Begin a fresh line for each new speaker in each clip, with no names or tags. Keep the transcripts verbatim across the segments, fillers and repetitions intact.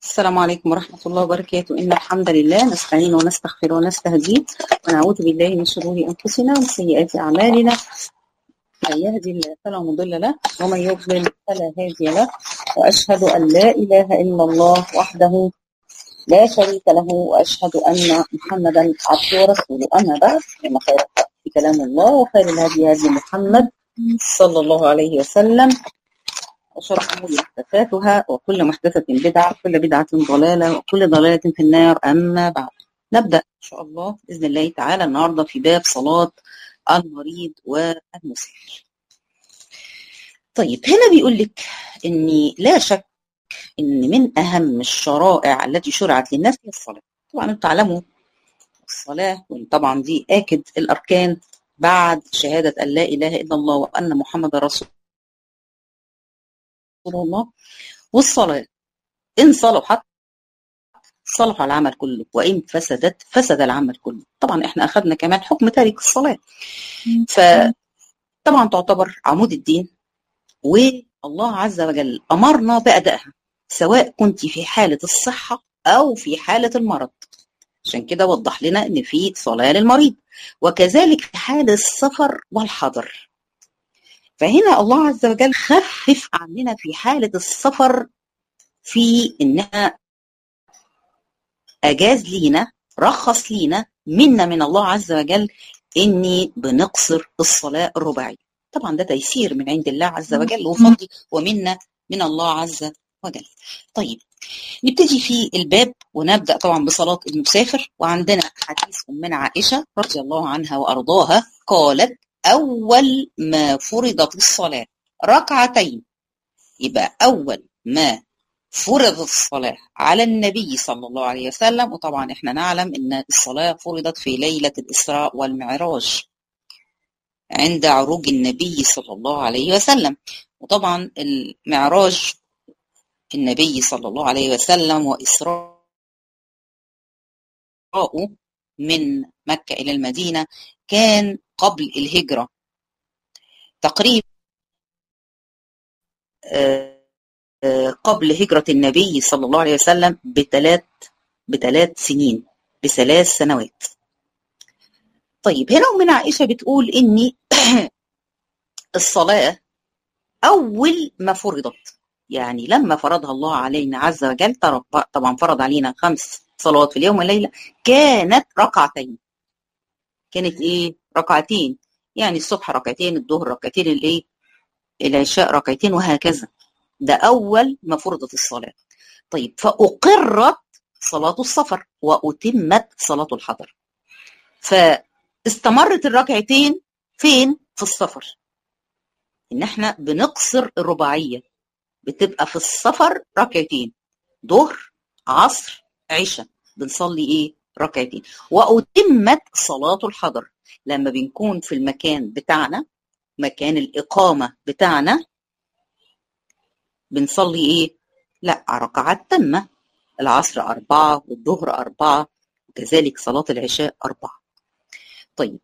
السلام عليكم ورحمة الله وبركاته. إن الحمد لله نستعين ونستغفر ونستهديه ونعوذ بالله من شرور أنفسنا ومن سيئات أعمالنا. من يهدي الله فلا مضل له ومن يضلل فلا هادي له، وأشهد أن لا إله إلا الله وحده لا شريك له، وأشهد أن محمدا عبده ورسوله. أما بعد، فإن خير الحديث كلام الله، وخير الهدي هدي محمد صلى الله عليه وسلم، وشر الأمور محدثاتها، وكل محدثة بدعة، وكل بدعة ضلالة، وكل ضلالة في النار. أما بعد، نبدأ إن شاء الله بإذن الله تعالى النهاردة في باب صلاة المريض والمسافر. طيب، هنا بيقول لك إن لا شك إن من أهم الشرائع التي شرعت للناس هي الصلاة. طبعا أنتم تعلموا الصلاة، وطبعا دي آكد الأركان بعد شهادة أن لا إله إلا الله وأن محمد رسول الله. والصلاة إن صلحت صلح العمل كله، وإن فسدت فسد العمل كله. طبعا إحنا أخذنا كمان حكم تارك الصلاة، فطبعا تعتبر عمود الدين، والله عز وجل أمرنا بأدائها سواء كنت في حالة الصحة أو في حالة المرض. عشان كده وضح لنا إن في صلاة للمريض، وكذلك في حال السفر والحضر. فهنا الله عز وجل خفف عننا في حالة السفر في إنها أجاز لينا، رخص لينا منا من الله عز وجل إني بنقصر الصلاة الرباعية. طبعا ده تيسير من عند الله عز وجل وفضل ومنا من الله عز وجل. طيب، نبتدي في الباب ونبدأ طبعا بصلاة المسافر. وعندنا حديث أمنا عائشة رضي الله عنها وأرضاها قالت: أول ما فرضت الصلاة ركعتين. يبقى أول ما فرضت الصلاة على النبي صلى الله عليه وسلم، وطبعا احنا نعلم ان الصلاة فرضت في ليلة الإسراء والمعراج عند عروج النبي صلى الله عليه وسلم. وطبعا المعراج النبي صلى الله عليه وسلم وإسراءه من مكة إلى المدينة كان قبل الهجرة تقريبا، قبل هجرة النبي صلى الله عليه وسلم بثلاث بثلاث سنين بثلاث سنوات. طيب، هنا أمنا عائشة بتقول إن الصلاة أول ما فرضت، يعني لما فرضها الله علينا عز وجل، طبعا فرض علينا خمس صلوات في اليوم والليلة، كانت ركعتين. كانت إيه؟ ركعتين، يعني الصبح ركعتين، الظهر ركعتين، الإيه؟ العشاء ركعتين، وهكذا. ده أول ما فرضت الصلاة. طيب، فأقرت صلاة السفر وأتمت صلاة الحضر. فاستمرت الركعتين فين؟ في السفر. إن احنا بنقصر الرباعية، بتبقى في السفر ركعتين، ظهر عصر عشاء، بنصلي إيه؟ ركعتين. وأتمت صلاة الحضر لما بنكون في المكان بتاعنا، مكان الإقامة بتاعنا، بنصلي ايه؟ لا، ركعات تامة. العصر أربعة، والظهر أربعة، وكذلك صلاة العشاء أربعة. طيب،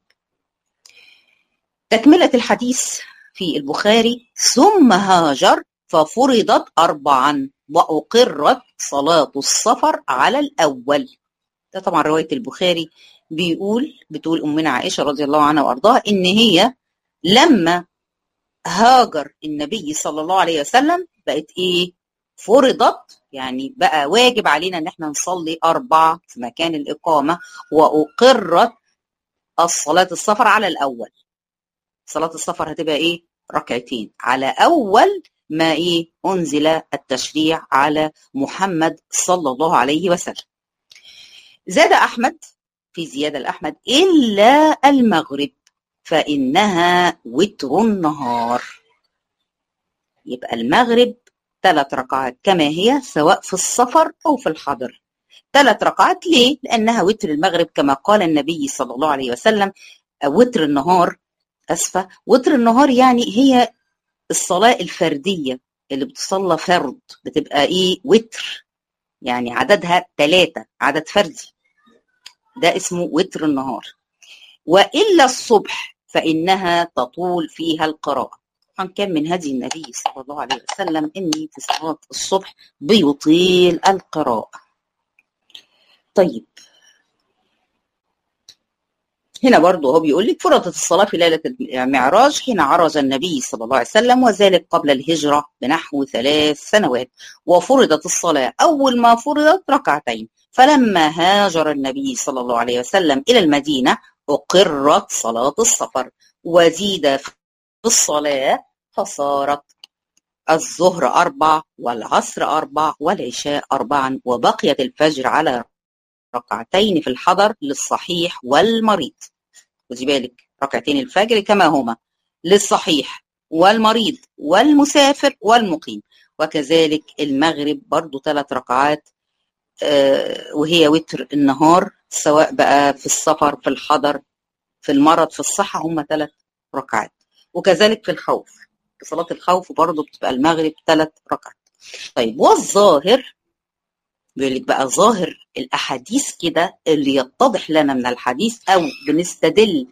تكملة الحديث في البخاري: ثم هاجر ففرضت أربعا وأقرت صلاة السفر على الأول. ده طبعا رواية البخاري. بيقول بتقول أمنا عائشة رضي الله عنها وأرضاها إن هي لما هاجر النبي صلى الله عليه وسلم بقت ايه؟ فرضت، يعني بقى واجب علينا ان احنا نصلي اربعه في مكان الاقامه، واقرت الصلاه السفر على الاول. صلاه السفر هتبقى ايه؟ ركعتين، على اول ما ايه؟ انزل التشريع على محمد صلى الله عليه وسلم. زاد احمد في زياده الاحمد: الا المغرب فإنها وتر النهار. يبقى المغرب ثلاث ركعات كما هي، سواء في السفر أو في الحضر. ثلاث ركعات ليه؟ لأنها وتر المغرب، كما قال النبي صلى الله عليه وسلم. وتر النهار، أسفة، وتر النهار يعني هي الصلاة الفردية اللي بتصلى فرد، بتبقى إيه؟ وتر، يعني عددها ثلاثة، عدد فردي، ده اسمه وتر النهار. وإلا الصبح فإنها تطول فيها القراءة. طبعا كان من هدي النبي صلى الله عليه وسلم إن في صلاة الصبح بيطيل القراءة. طيب هنا برضه هو بيقول لك فرضت الصلاة في ليلة المعراج حين عرج النبي صلى الله عليه وسلم، وذلك قبل الهجرة بنحو ثلاث سنوات، وفرضت الصلاة أول ما فرضت ركعتين، فلما هاجر النبي صلى الله عليه وسلم إلى المدينة أقرت صلاة السفر وزيد في الصلاة فصارت الظهر أربع والعصر أربع والعشاء أربعا، وبقيت الفجر على ركعتين في الحضر للصحيح والمريض. خدي بالك ركعتين الفجر كما هما للصحيح والمريض والمسافر والمقيم، وكذلك المغرب برضو ثلاث ركعات آه وهي وتر النهار، سواء بقى في السفر في الحضر في المرض في الصحة هم ثلاث ركعات، وكذلك في الخوف في صلاة الخوف برضو بتبقى المغرب ثلاث ركعات. طيب والظاهر بيقول لك بقى ظاهر الأحاديث كده اللي يتضح لنا من الحديث أو بنستدل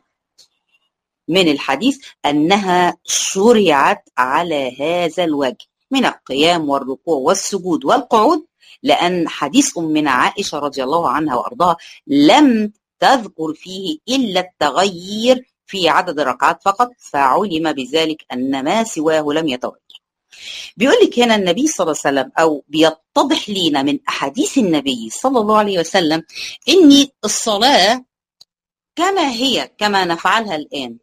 من الحديث أنها شرعت على هذا الوجه من القيام والركوع والسجود والقعود، لأن حديث أمنا عائشة رضي الله عنها وأرضاها لم تذكر فيه إلا التغيير في عدد الركعات فقط، فعلم بذلك أن ما سواه لم يتغير. بيقول لك هنا النبي صلى الله عليه وسلم أو بيتضح لنا من أحاديث النبي صلى الله عليه وسلم إن الصلاة كما هي كما نفعلها الآن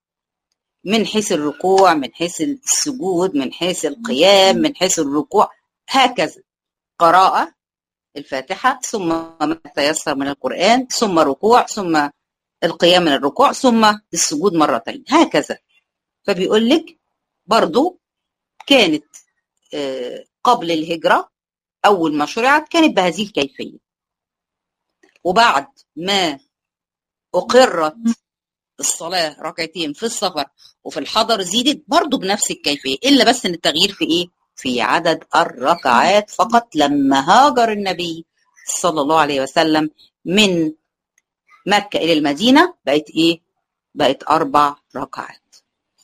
من حيث الركوع من حيث السجود من حيث القيام من حيث الركوع، هكذا قراءة الفاتحة ثم ما تيسر من القرآن ثم ركوع ثم القيام من الركوع ثم السجود مرتين، هكذا. فبيقول لك برضو كانت قبل الهجرة أول ما شرعت كانت بهذه الكيفية، وبعد ما أقرت الصلاة ركعتين في السفر وفي الحضر زيدت برضو بنفس الكيفية، إلا بس إن التغيير في إيه؟ في عدد الركعات فقط. لما هاجر النبي صلى الله عليه وسلم من مكة إلى المدينة بقت إيه؟ بقت أربع ركعات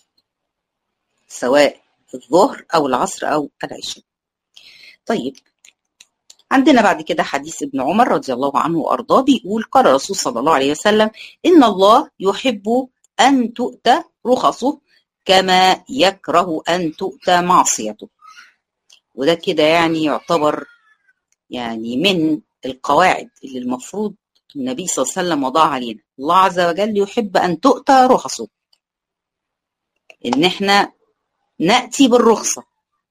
سواء الظهر أو العصر أو العشاء. طيب عندنا بعد كده حديث ابن عمر رضي الله عنه وأرضاه بيقول قال الرسول صلى الله عليه وسلم إن الله يحب أن تؤتى رخصه كما يكره أن تؤتى معصيته. وده كده يعني يعتبر يعني من القواعد اللي المفروض النبي صلى الله عليه وسلم وضعها علينا. الله عز وجل يحب أن تؤتى رخصه، إن احنا نأتي بالرخصة،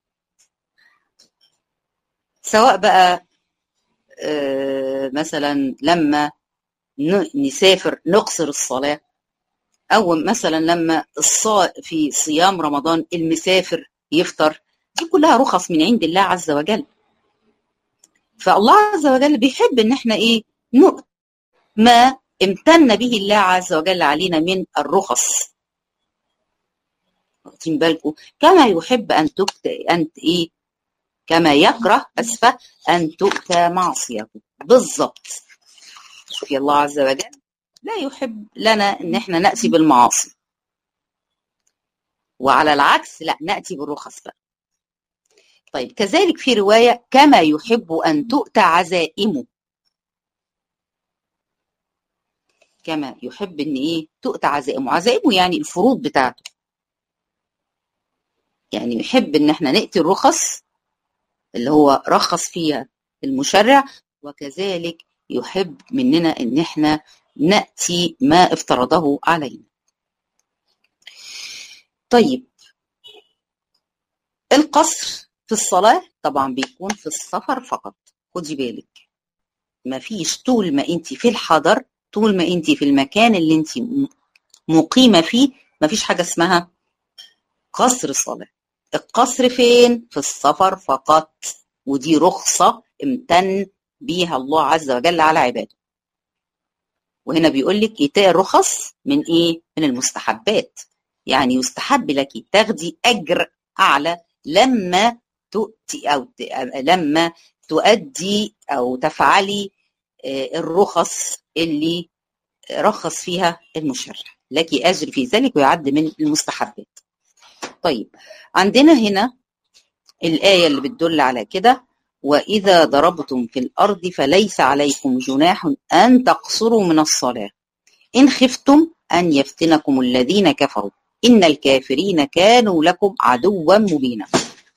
سواء بقى آه مثلا لما نسافر نقصر الصلاة، أو مثلا لما الصا في صيام رمضان المسافر يفطر، دي كلها رخص من عند الله عز وجل. فالله عز وجل بيحب ان احنا ايه نؤت ما امتن به الله عز وجل علينا من الرخص. واخدين بالكم؟ كما يحب ان تؤتى انت ايه كما يكره اسفه ان تؤتى معصيته بالضبط. شوفي الله عز وجل لا يحب لنا ان احنا ناتي بالمعاصي، وعلى العكس لا ناتي بالرخص بقى. طيب كذلك في روايه كما يحب ان تؤتى عزائمه، كما يحب ان ايه تؤتى عزائمه. عزائمه يعني الفروض بتاعته، يعني يحب ان احنا ناتي الرخص اللي هو رخص فيها المشرع، وكذلك يحب مننا ان احنا ناتي ما افترضه علينا. طيب القصر في الصلاه طبعا بيكون في السفر فقط. خدي بالك ما فيش طول ما انت في الحضر، طول ما انت في المكان اللي انت مقيمه فيه ما فيش حاجه اسمها قصر الصلاه. القصر فين؟ في السفر فقط، ودي رخصه امتن بيها الله عز وجل على عباده. وهنا بيقول لك ايتاء الرخص من ايه؟ من المستحبات، يعني يستحب لك تاخدي اجر اعلى لما تؤتي او ت... لما تؤدي او تفعلي الرخص اللي رخص فيها المشرع، لك اجر في ذلك ويعد من المستحبات. طيب عندنا هنا الآية اللي بتدل على كده: وإذا ضربتم في الأرض فليس عليكم جناح أن تقصروا من الصلاة إن خفتم أن يفتنكم الذين كفروا إن الكافرين كانوا لكم عدوا مبينا.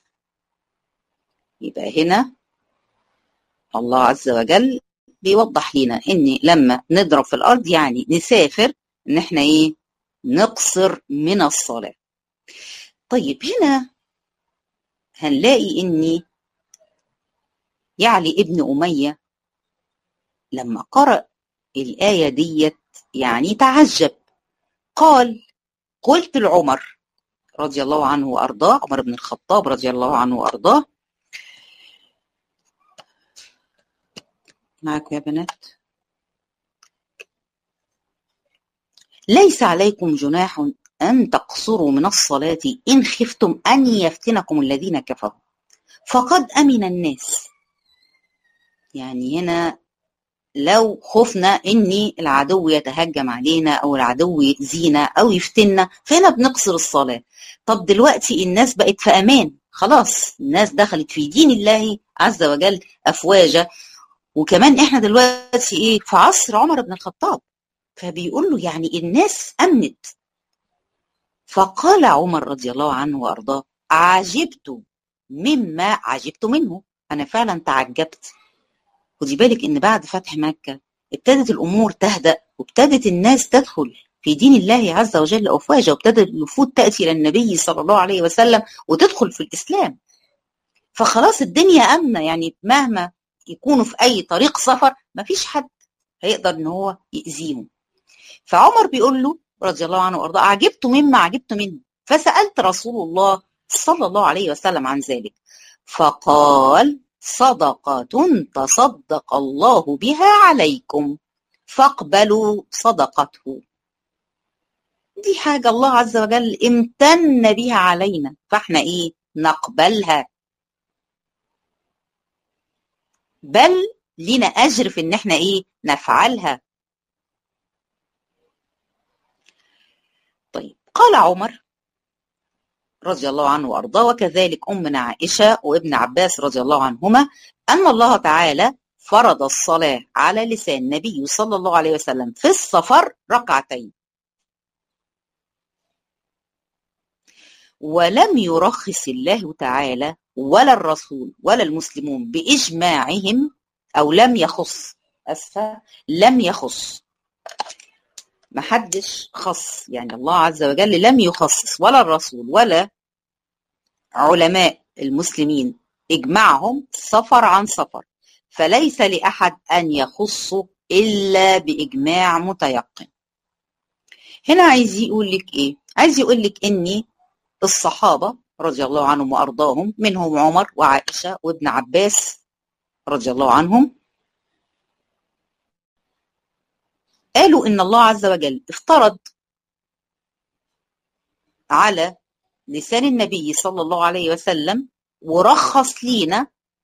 يبقى هنا الله عز وجل بيوضح لنا إن لما نضرب في الأرض يعني نسافر، إن إحنا إيه؟ نقصر من الصلاة. طيب هنا هنلاقي إن يعلي ابن أمية لما قرأ الآية ديت يعني تعجب، قال: قلت لعمر رضي الله عنه وأرضاه، عمر بن الخطاب رضي الله عنه وأرضاه، معكم يا بنات، ليس عليكم جناح أن تقصروا من الصلاة إن خفتم أن يفتنكم الذين كفروا فقد أمن الناس. يعني هنا لو خفنا إن العدو يتهجم علينا أو العدو يأذينا أو يفتنا فهنا بنقصر الصلاة. طب دلوقتي الناس بقت في أمان، خلاص الناس دخلت في دين الله عز وجل أفواجا، وكمان إحنا دلوقتي إيه في عصر عمر بن الخطاب، فبيقول له يعني الناس أمنت. فقال عمر رضي الله عنه وأرضاه: عجبت مما عجبت منه، أنا فعلا تعجبت. خدي بالك إن بعد فتح مكة ابتدت الأمور تهدأ، وابتدت الناس تدخل في دين الله عز وجل أفواجا، وابتدت الوفود تأتي إلى النبي صلى الله عليه وسلم وتدخل في الإسلام. فخلاص الدنيا أمنة، يعني مهما يكونوا في أي طريق سفر مفيش حد هيقدر إن هو يأذيهم. فعمر بيقول له رضي الله عنه وأرضاه: عجبت مما عجبت منه، فسألت رسول الله صلى الله عليه وسلم عن ذلك فقال: صدقة تصدق الله بها عليكم فاقبلوا صدقته. دي حاجة الله عز وجل امتن بها علينا، فاحنا ايه؟ نقبلها، بل لنا أجر في ان احنا ايه؟ نفعلها. طيب قال عمر رضي الله عنه وأرضاه، وكذلك أمنا عائشة وابن عباس رضي الله عنهما، أن الله تعالى فرض الصلاة على لسان النبي صلى الله عليه وسلم في السفر ركعتين، ولم يرخص الله تعالى ولا الرسول ولا المسلمون بإجماعهم، أو لم يخص، أسفة لم يخص، محدش خص، يعني الله عز وجل لم يخصص ولا الرسول ولا علماء المسلمين إجماعهم سفر عن سفر، فليس لأحد أن يخصه إلا بإجماع متيقن. هنا عايز يقول لك إيه؟ عايز يقول لك إني الصحابة رضي الله عنهم وأرضاهم، منهم عمر وعائشة وابن عباس رضي الله عنهم، قالوا إن الله عز وجل افترض على لسان النبي صلى الله عليه وسلم ورخص لينا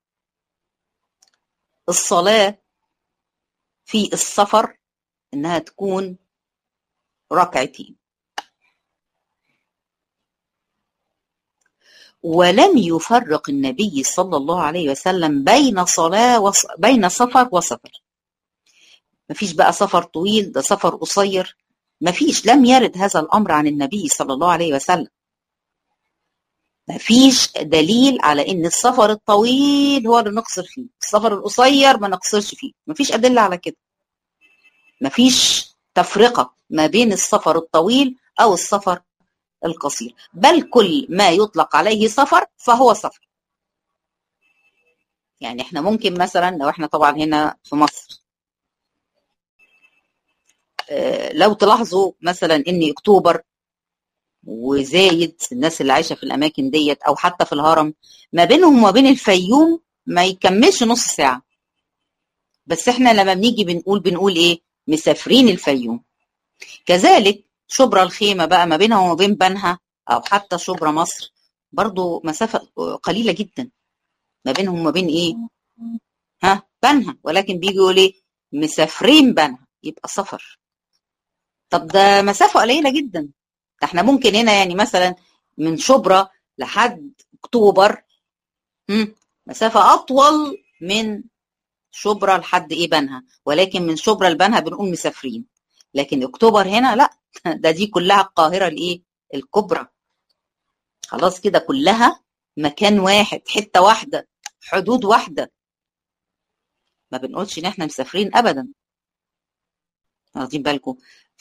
الصلاة في السفر إنها تكون ركعتين، ولم يفرق النبي صلى الله عليه وسلم بين صلاة وص... بين سفر وسفر. مفيش بقى سفر طويل ده سفر قصير، مفيش، لم يرد هذا الأمر عن النبي صلى الله عليه وسلم. مفيش دليل على إن السفر الطويل هو اللي نقصر فيه، السفر القصير ما نقصرش فيه، مفيش أدلة على كده. مفيش تفرقة ما بين السفر الطويل أو السفر القصير، بل كل ما يطلق عليه سفر فهو سفر. يعني احنا ممكن مثلا لو احنا طبعا هنا في مصر، اه لو تلاحظوا مثلا ان اكتوبر وزايد، الناس اللي عايشة في الاماكن ديت او حتى في الهرم، ما بينهم وما بين الفيوم ما يكملش نص ساعة، بس احنا لما بنيجي بنقول بنقول ايه؟ مسافرين الفيوم. كذلك شبرا الخيمة بقى ما بينها وما بين بنها او حتى شبرا مصر برضو مسافة قليلة جدا ما بينهم وما بين ايه؟ ها بنها، ولكن بيجي يقول ايه؟ مسافرين بنها، يبقى سفر. طب ده مسافة قليلة جدا، ده احنا ممكن هنا يعني مثلا من شبرا لحد اكتوبر مسافة أطول من شبرا لحد إيه بنها، ولكن من شبرا لبنها بنقول مسافرين. لكن اكتوبر هنا لا، ده دي كلها القاهرة الإيه الكبرى، خلاص كده كلها مكان واحد، حتة واحدة، حدود واحدة، ما بنقولش إن إحنا مسافرين أبدا، واخدين بالكم؟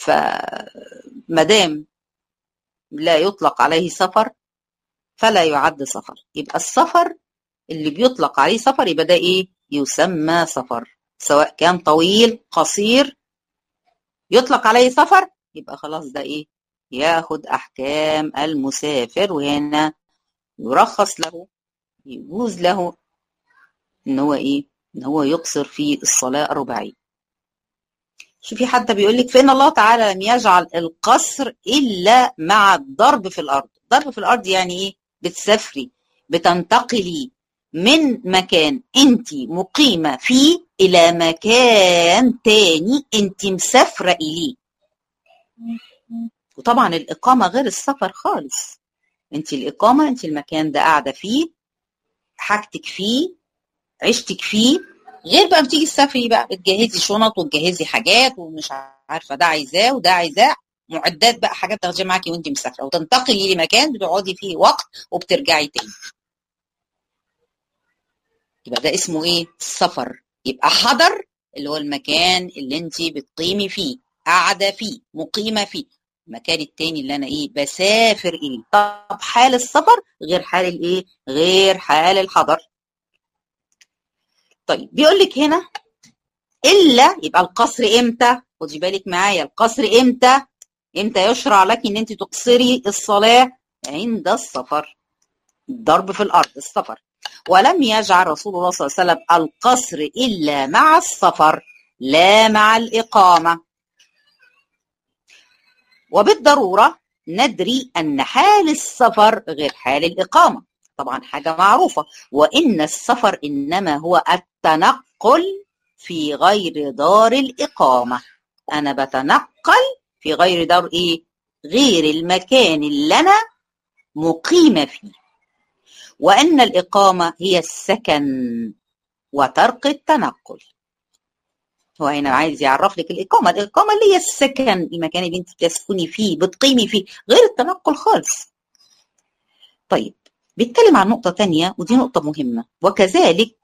فمادام لا يطلق عليه سفر فلا يعد سفر. يبقى السفر اللي بيطلق عليه سفر يبقى ده ايه؟ يسمى سفر، سواء كان طويل قصير يطلق عليه سفر يبقى خلاص ده ايه؟ ياخد احكام المسافر. وهنا يرخص له، يجوز له ان هو ايه؟ ان هو يقصر في الصلاة الرباعية. شوفي حتى بيقول لك فإن الله تعالى لم يجعل القصر إلا مع الضرب في الأرض. ضرب في الأرض يعني إيه؟ بتسافري، بتنتقلي من مكان أنت مقيمة فيه إلى مكان تاني أنت مسافرة إليه. وطبعا الإقامة غير السفر خالص. أنت الإقامة أنت المكان ده قاعدة فيه، حاجتك فيه، عشتك فيه، غير بقى بتيجي تسافري بقى بتجهزي شنط وتجهزي حاجات ومش عارفه ده عايزاه وده عايزاه، معدات بقى، حاجات تاخديها معاكي وانت مسافره، وتنتقلي لمكان بتقعدي فيه وقت وبترجعي تاني. يبقى ده اسمه ايه؟ السفر. يبقى حضر اللي هو المكان اللي انت بتقيمي فيه، قاعده فيه، مقيمه فيه، المكان التاني اللي انا ايه؟ بسافر اليه. طب حال السفر غير حال الايه؟ غير حال الحضر. طيب بيقول لك هنا إلا، يبقى القصر إمتى؟ خدي بالك معايا، القصر إمتى؟ إمتى يشرع لك إن أنت تقصري الصلاة؟ عند السفر، الضرب في الأرض، السفر. ولم يجعل رسول الله صلى الله عليه وسلم القصر إلا مع السفر لا مع الإقامة. وبالضرورة ندري أن حال السفر غير حال الإقامة، طبعا حاجة معروفة. وإن السفر إنما هو التنقل في غير دار الإقامة. أنا بتنقل في غير دار إيه؟ غير المكان اللي أنا مقيمة فيه. وأن الإقامة هي السكن وترك التنقل. هو هنا عايز يعرف لك الإقامة، الإقامة اللي هي السكن، المكان اللي أنت بتسكني فيه بتقيمي فيه، غير التنقل خالص. طيب بيتكلم عن نقطة تانية ودي نقطة مهمة. وكذلك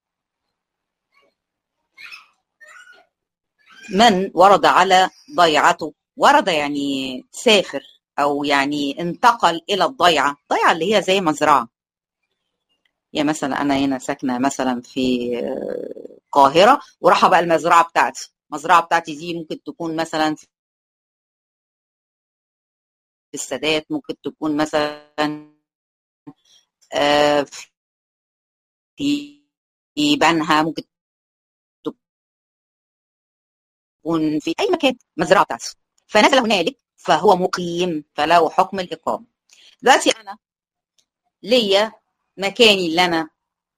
من ورد على ضيعته، ورد يعني سافر أو يعني انتقل إلى الضيعة. الضيعة اللي هي زي مزرعة، يعني مثلا أنا هنا ساكنة مثلا في القاهرة وراح بقى المزرعة بتاعتي، المزرعة بتاعتي دي ممكن تكون مثلا في السادات، ممكن تكون مثلا في بنها، ممكن تكون في أي مكان مزرعة بتاعته، فنزل هنالك فهو مقيم فله حكم الإقامة. دلوقتي أنا ليا مكاني اللي أنا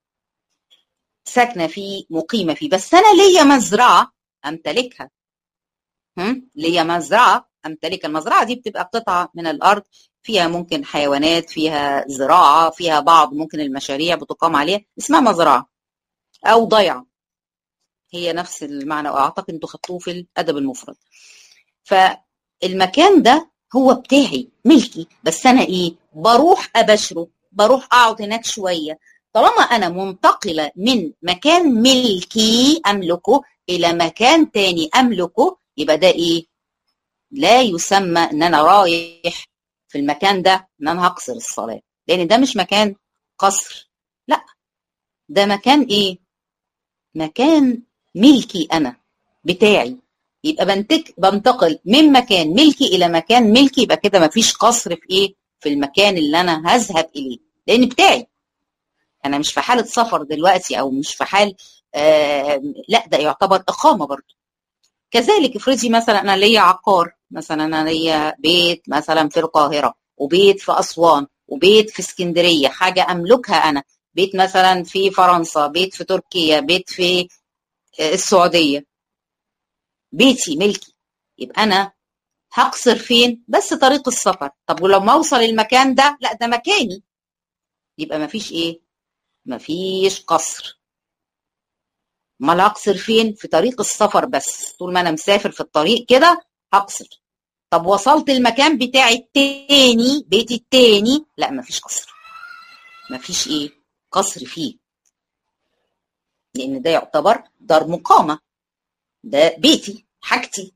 ساكنة فيه مقيمة فيه، بس أنا ليا مزرعة أمتلكها. هم؟ ليا مزرعة أمتلكها. المزرعة دي بتبقى قطعة من الأرض فيها ممكن حيوانات، فيها زراعة، فيها بعض ممكن المشاريع بتقام عليها، اسمها مزرعة أو ضيعة، هي نفس المعنى، وأعتقد أنتوا خدتوه في الأدب المفرد. فالمكان ده هو بتاعي ملكي، بس أنا إيه؟ بروح أبشره، بروح أقعد هناك شوية. طالما أنا منتقلة من مكان ملكي أملكه إلى مكان تاني أملكه، يبقى ده إيه؟ لا يسمى إن أنا رايح في المكان ده إن أنا هقصر الصلاة، لأن ده مش مكان قصر، لا ده مكان إيه؟ مكان ملكي أنا بتاعي. يبقى بنتك بنتقل من مكان ملكي إلى مكان ملكي، يبقى كده مفيش قصر في إيه؟ في المكان اللي أنا هذهب إليه، لأن بتاعي أنا، مش في حالة سفر دلوقتي أو مش في حال آه لا، ده يعتبر إقامة برضه. كذلك افرضي مثلا أنا ليا عقار، مثلا أنا ليا بيت مثلا في القاهرة وبيت في أسوان وبيت في اسكندرية، حاجة أملكها أنا، بيت مثلا في فرنسا، بيت في تركيا، بيت في السعودية، بيتي ملكي. يبقى أنا هقصر فين؟ بس طريق السفر. طب ولما اوصل المكان ده، لا ده مكاني، يبقى مفيش ايه؟ مفيش قصر. امال هقصر فين؟ في طريق السفر بس، طول ما انا مسافر في الطريق كده هقصر. طب وصلت المكان بتاعي التاني، بيتي التاني، لا مفيش قصر، مفيش ايه؟ قصر فيه، لان ده يعتبر دار مقامة، ده بيتي حاجتي.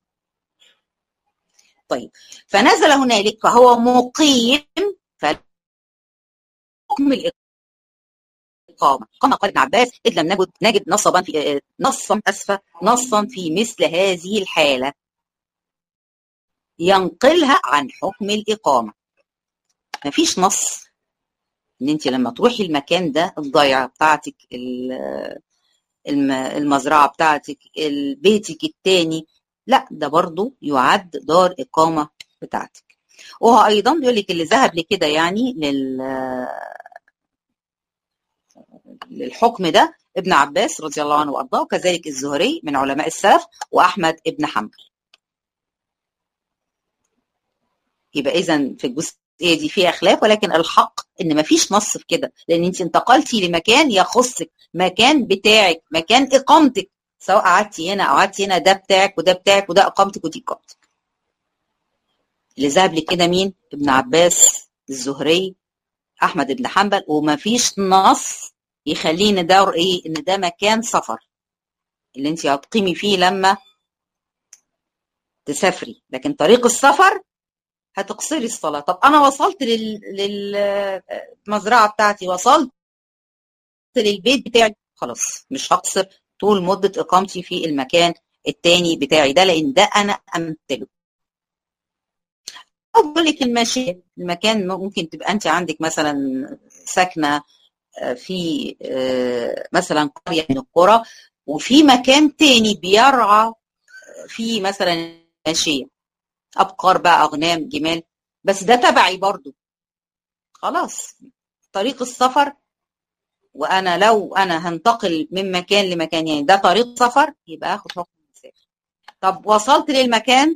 طيب فنزل هنالك فهو مقيم، فحكم الإقامة. كما قال ابن عباس: إذ لم نجد نجد نصبا في نصا أسفة نصا في مثل هذه الحالة ينقلها عن حكم الإقامة. مفيش نص إن أنت لما تروحي المكان ده، الضيعة بتاعتك، المزرعة بتاعتك، بيتك التاني، لا ده برضو يعد دار إقامة بتاعتك. وهو أيضا بيقول لك اللي ذهب لكده يعني لل للحكم ده ابن عباس رضي الله عنه وارضاه، وكذلك الزهري من علماء السلف، واحمد ابن حنبل. يبقى اذا في الجزئيه دي فيها خلاف، ولكن الحق ان مفيش نص في كده، لان انت انتقلتي لمكان يخصك، مكان بتاعك، مكان اقامتك، سواء قعدتي هنا او قعدتي هنا، ده بتاعك وده بتاعك وده اقامتك ودي اقامتك. اللي ذهب لكده مين؟ ابن عباس، الزهري، احمد بن حنبل. ومفيش نص يخليني ده ايه؟ ان ده مكان سفر اللي انت هتقيمي فيه لما تسافري، لكن طريق السفر هتقصري الصلاة. طب انا وصلت لل... للمزرعة بتاعتي، وصلت للبيت بتاعي، خلاص مش هقصر طول مدة اقامتي في المكان التاني بتاعي ده، لان ده انا امتلكه. اقول لك المشي، المكان ممكن تبقى انت عندك مثلا ساكنة في مثلا قرية من القرى، وفي مكان تاني بيرعى في مثلا ماشية، أبقار بقى، أغنام، جمال، بس ده تبعي برضو، خلاص طريق السفر. وأنا لو أنا هنتقل من مكان لمكان، يعني ده طريق سفر، يبقى آخد حكم المسافر. طب وصلت للمكان،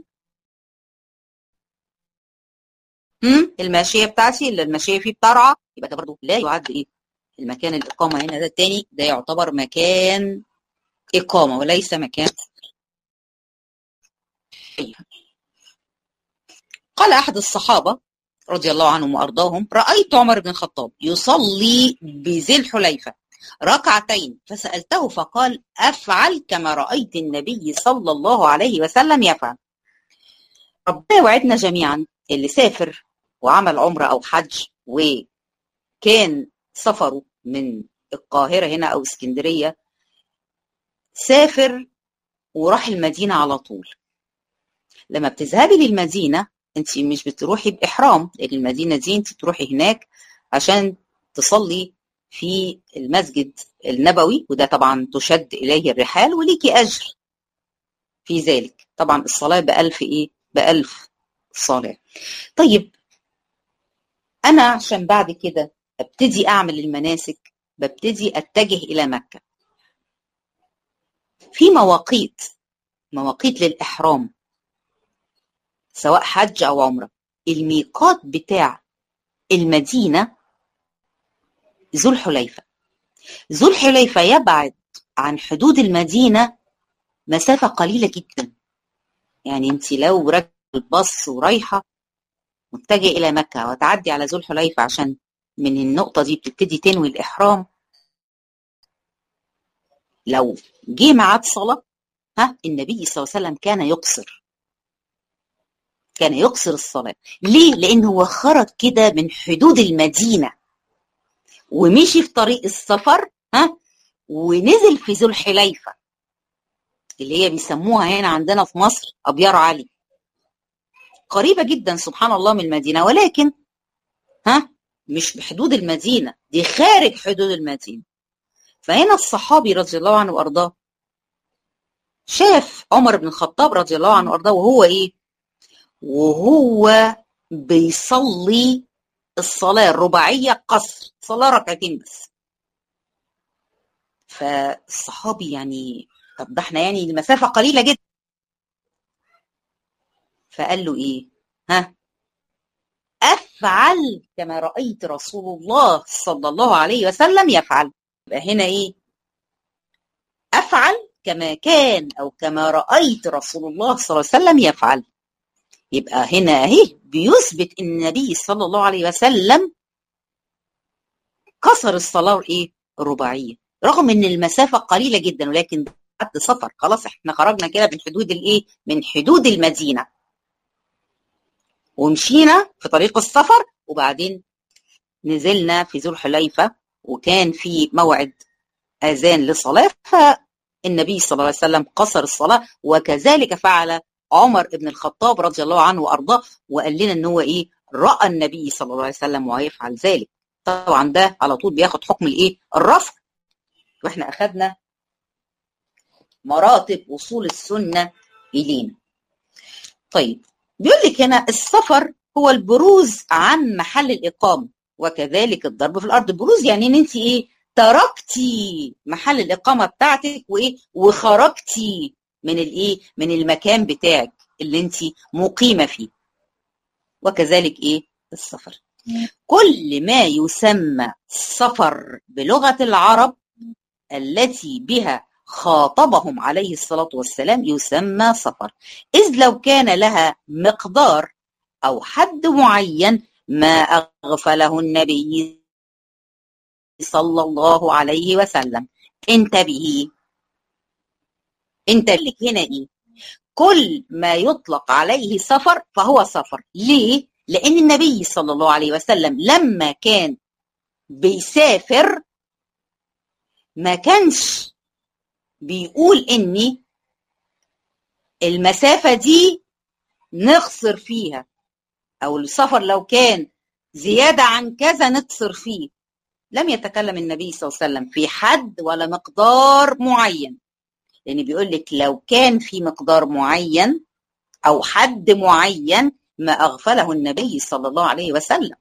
هم الماشية بتاعتي اللي الماشية فيه بترعى، يبقى ده برضو لا يعد إيه؟ المكان الإقامة هنا ده التاني، ده يعتبر مكان إقامة وليس مكان سفر. قال أحد الصحابة رضي الله عنهم وأرضاهم: رأيت عمر بن الخطاب يصلي بذي الحليفة ركعتين، فسألته فقال: أفعل كما رأيت النبي صلى الله عليه وسلم يفعل. ربنا يوعدنا جميعا اللي سافر وعمل عمرة أو حج، وكان سفره من القاهرة هنا أو اسكندرية، سافر وراح المدينة على طول. لما بتذهبي للمدينة انت مش بتروحي بإحرام، لأن المدينة دي انت تروحي هناك عشان تصلي في المسجد النبوي، وده طبعا تشد إليه الرحال وليكي أجر في ذلك. طبعا الصلاة بألف إيه؟ بألف صلاة. طيب أنا عشان بعد كده ابتدي أعمل المناسك، ببتدي أتجه إلى مكة. في مواقيت مواقيت للإحرام سواء حج أو عمرة. الميقات بتاع المدينة ذو الحليفة. ذو الحليفة يبعد عن حدود المدينة مسافة قليلة جدا، يعني انت لو راكبه الباص ورايحة متجهة إلى مكة وتعدي على ذو الحليفة عشان من النقطة دي بتبتدي تنوي الإحرام، لو جه ميعاد صلاة، ها النبي صلى الله عليه وسلم كان يقصر كان يقصر الصلاة. ليه؟ لأنه هو خرج كده من حدود المدينة ومشي في طريق السفر، ها ونزل في ذو الحليفة اللي هي بيسموها هنا عندنا في مصر أبيار علي، قريبة جدا سبحان الله من المدينة، ولكن ها مش بحدود المدينة دي، خارج حدود المدينة. فهنا الصحابي رضي الله عنه وأرضاه شاف عمر بن الخطاب رضي الله عنه وأرضاه وهو إيه؟ وهو بيصلي الصلاة الرباعية قصر، صلاة ركعتين بس. فالصحابي يعني طب ده احنا يعني المسافة قليلة جدا، فقال له ايه؟ ها، افعل كما رايت رسول الله صلى الله عليه وسلم يفعل. يبقى هنا ايه؟ افعل كما كان او كما رايت رسول الله صلى الله عليه وسلم يفعل. يبقى هنا اهي بيثبت ان النبي صلى الله عليه وسلم كسر الصلاه ايه؟ الرباعيه، رغم ان المسافه قليله جدا، ولكن بعد سفر خلاص احنا خرجنا كده من حدود الايه؟ من حدود المدينه، ومشينا في طريق السفر، وبعدين نزلنا في ذو الحليفه وكان في موعد اذان لصلاه، فالنبي صلى الله عليه وسلم قصر الصلاه، وكذلك فعل عمر بن الخطاب رضي الله عنه وارضاه، وقال لنا ان هو ايه؟ راى النبي صلى الله عليه وسلم ويفعل ذلك. طبعا ده على طول بياخد حكم الايه؟ الرفع. واحنا اخذنا مراتب وصول السنه الينا. طيب بيقول لك هنا السفر هو البروز عن محل الاقامه، وكذلك الضرب في الارض. البروز يعني ان انت ايه؟ تركتي محل الاقامه بتاعتك وايه؟ وخرجتي من الايه؟ من المكان بتاعك اللي انت مقيمه فيه. وكذلك ايه؟ السفر. كل ما يسمى سفر بلغه العرب التي بها خاطبهم عليه الصلاة والسلام يسمى سفر، إذ لو كان لها مقدار أو حد معين ما أغفله النبي صلى الله عليه وسلم. انتبهي، انتبه لك هنا إيه؟ كل ما يطلق عليه سفر فهو سفر. ليه؟ لأن النبي صلى الله عليه وسلم لما كان بيسافر ما كانش بيقول إني المسافة دي نقصر فيها، أو السفر لو كان زيادة عن كذا نقصر فيه. لم يتكلم النبي صلى الله عليه وسلم في حد ولا مقدار معين، لأن بيقول لك لو كان في مقدار معين أو حد معين ما أغفله النبي صلى الله عليه وسلم.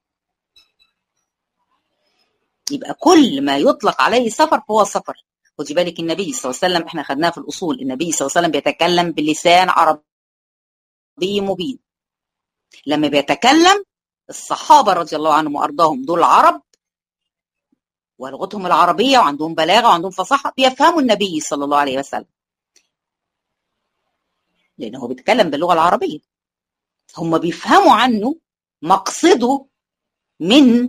يبقى كل ما يطلق عليه سفر فهو سفر. خدي بالك النبي صلى الله عليه وسلم احنا خدناها في الأصول، النبي صلى الله عليه وسلم بيتكلم بلسان عربي مبين. لما بيتكلم الصحابة رضي الله عنهم وأرضاهم دول عرب ولغتهم العربية وعندهم بلاغة وعندهم فصاحة، بيفهموا النبي صلى الله عليه وسلم لأنه بيتكلم باللغة العربية. هم بيفهموا عنه مقصده من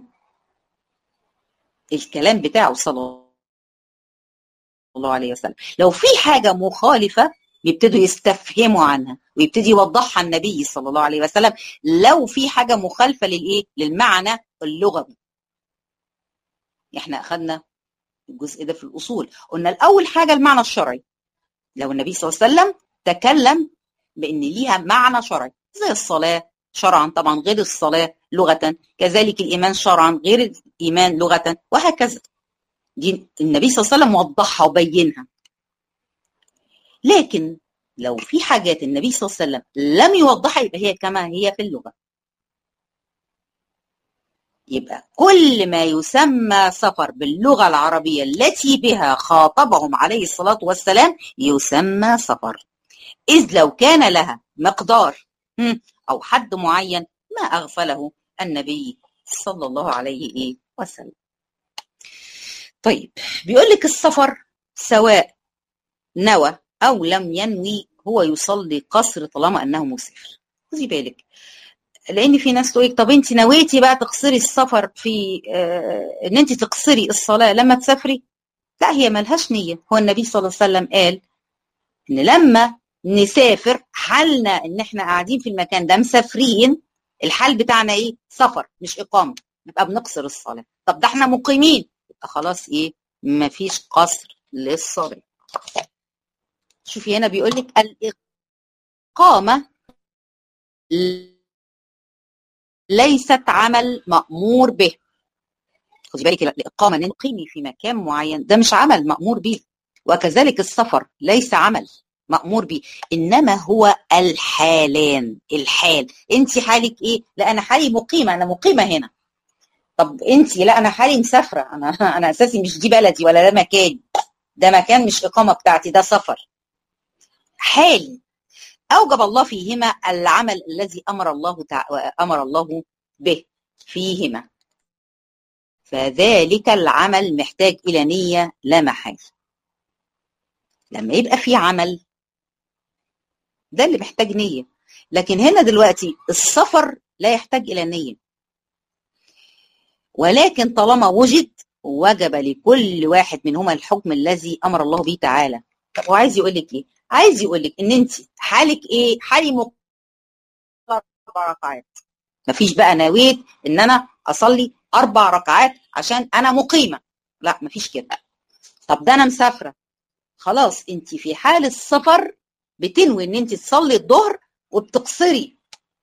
الكلام بتاعه صلى الله عليه وسلم. لو في حاجة مخالفة بيبتدوا يستفهموا عنها ويبتدي يوضحها النبي صلى الله عليه وسلم، لو في حاجة مخالفة للإيه؟ للمعنى اللغوي. احنا أخذنا الجزء ده في الأصول، قلنا الأول حاجة المعنى الشرعي. لو النبي صلى الله عليه وسلم تكلم بأن ليها معنى شرعي زي الصلاة شرعا طبعا غير الصلاة لغة، كذلك الإيمان شرعا غير الإيمان لغة، وهكذا. دي النبي صلى الله عليه وسلم وضحها وبينها. لكن لو في حاجات النبي صلى الله عليه وسلم لم يوضحها يبقى هي كما هي في اللغة. يبقى كل ما يسمى سفر باللغة العربية التي بها خاطبهم عليه الصلاة والسلام يسمى سفر، إذ لو كان لها مقدار أو حد معين ما أغفله النبي صلى الله عليه وسلم. طيب بيقول لك السفر سواء نوى أو لم ينوي هو يصلي قصر طالما أنه مسافر. خذي بالك، لأن في ناس تقول طب أنت نويتي بقى تقصري السفر في آه إن أنت تقصري الصلاة لما تسافري؟ لا، هي ملهاش نية. هو النبي صلى الله عليه وسلم قال إن لما نسافر حالنا إن إحنا قاعدين في المكان ده مسافرين، الحال بتاعنا إيه؟ سفر مش إقامة، نبقى بنقصر الصلاة. طب ده إحنا مقيمين، يبقى خلاص إيه؟ مفيش قصر للصلاة. شوفي هنا بيقول لك الإقامة ليست عمل مأمور به. خدي بالك الإقامة إن تقيمي في مكان معين ده مش عمل مأمور به، وكذلك السفر ليس عمل مأمور به، إنما هو الحالان. الحال أنت حالك إيه؟ لا أنا حالي مقيمة، أنا مقيمة هنا. طب أنت لا أنا حالي مسافرة، أنا أنا أساسي مش دي بلدي ولا ده مكاني، ده مكان مش إقامة بتاعتي، ده سفر. حالي أوجب الله فيهما العمل الذي أمر الله تع... أمر الله به فيهما، فذلك العمل محتاج إلى نية لا محال. لما يبقى في عمل ده اللي محتاج نية، لكن هنا دلوقتي السفر لا يحتاج إلى نية، ولكن طالما وجد وجب لكل واحد منهما الحكم الذي أمر الله به تعالى. طب هو عايز يقول لك إيه؟ عايز يقول لك إن أنت حالك إيه؟ حالي مقيم أربع ركعات، مفيش بقى نويت إن أنا أصلي أربع ركعات عشان أنا مقيمة، لا مفيش كده. طب ده أنا مسافرة، خلاص أنت في حال السفر بتنوي إن أنت تصلي الظهر وبتقصري،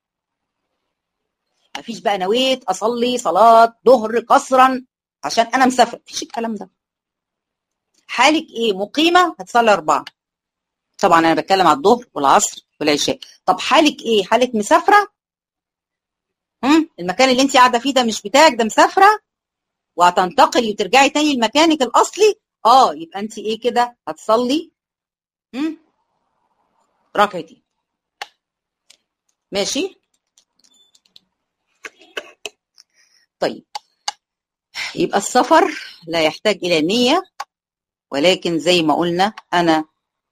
مفيش بقى نويت أصلي صلاة ظهر قصرا عشان أنا مسافرة، مفيش الكلام ده. حالك إيه؟ مقيمة هتصلي أربعة. طبعا أنا بتكلم على الظهر والعصر والعشاء. طب حالك إيه؟ حالك مسافرة، هم؟ المكان اللي أنت قاعدة فيه ده مش بتاعك، ده مسافرة وهتنتقلي وترجعي تاني لمكانك الأصلي، آه يبقى أنت إيه كده؟ هتصلي هم؟ ركعتين. ماشي؟ طيب يبقى السفر لا يحتاج إلى نية، ولكن زي ما قلنا أنا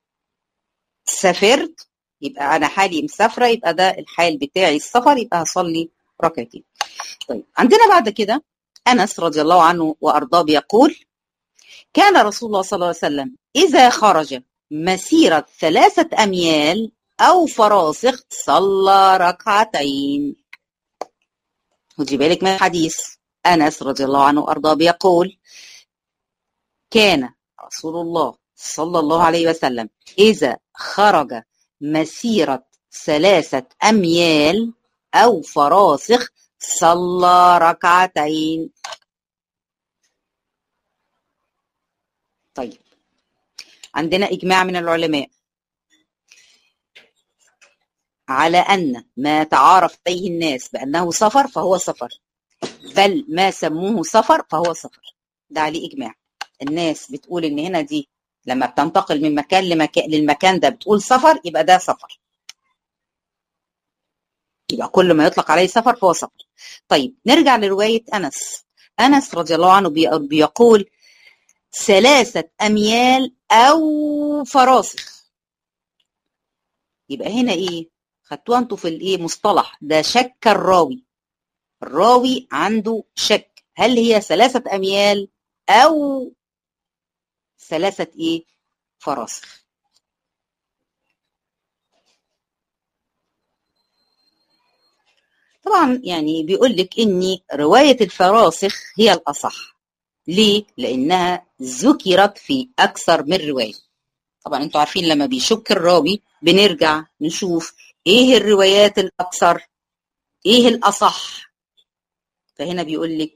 سافرت يبقى أنا حالي مسافرة، يبقى ده الحال بتاعي السفر، يبقى هصلي ركعتين. طيب عندنا بعد كده أنس رضي الله عنه وأرضاه بيقول: كان رسول الله صلى الله عليه وسلم إذا خرج مسيرة ثلاثة أميال أو فراسخ صلى ركعتين. خدي بالك من الحديث، أنس رضي الله عنه وأرضاه بيقول: كان رسول الله صلى الله عليه وسلم إذا خرج مسيرة ثلاثة أميال أو فراسخ صلى ركعتين. طيب عندنا إجماع من العلماء على أن ما تعارف عليه الناس بأنه سفر فهو سفر، بل ما سموه سفر فهو سفر، ده عليه إجماع. الناس بتقول إن هنا دي لما بتنتقل من مكان لمكان للمكان ده بتقول سفر، يبقى ده سفر، يبقى كل ما يطلق عليه سفر فهو سفر. طيب نرجع لرواية أنس. أنس رضي الله عنه بيقول ثلاثة أميال أو فراسخ، يبقى هنا إيه؟ خدتوها انتوا في الإيه مصطلح ده؟ شك الراوي، الراوي عنده شك هل هي ثلاثة أميال أو ثلاثة إيه فراسخ. طبعا يعني بيقول لك إن رواية الفراسخ هي الأصح. ليه؟ لأنها ذكرت في أكثر من رواية. طبعا انتوا عارفين لما بيشك الراوي بنرجع نشوف ايه الروايات الأكثر، ايه الأصح. فهنا بيقول لك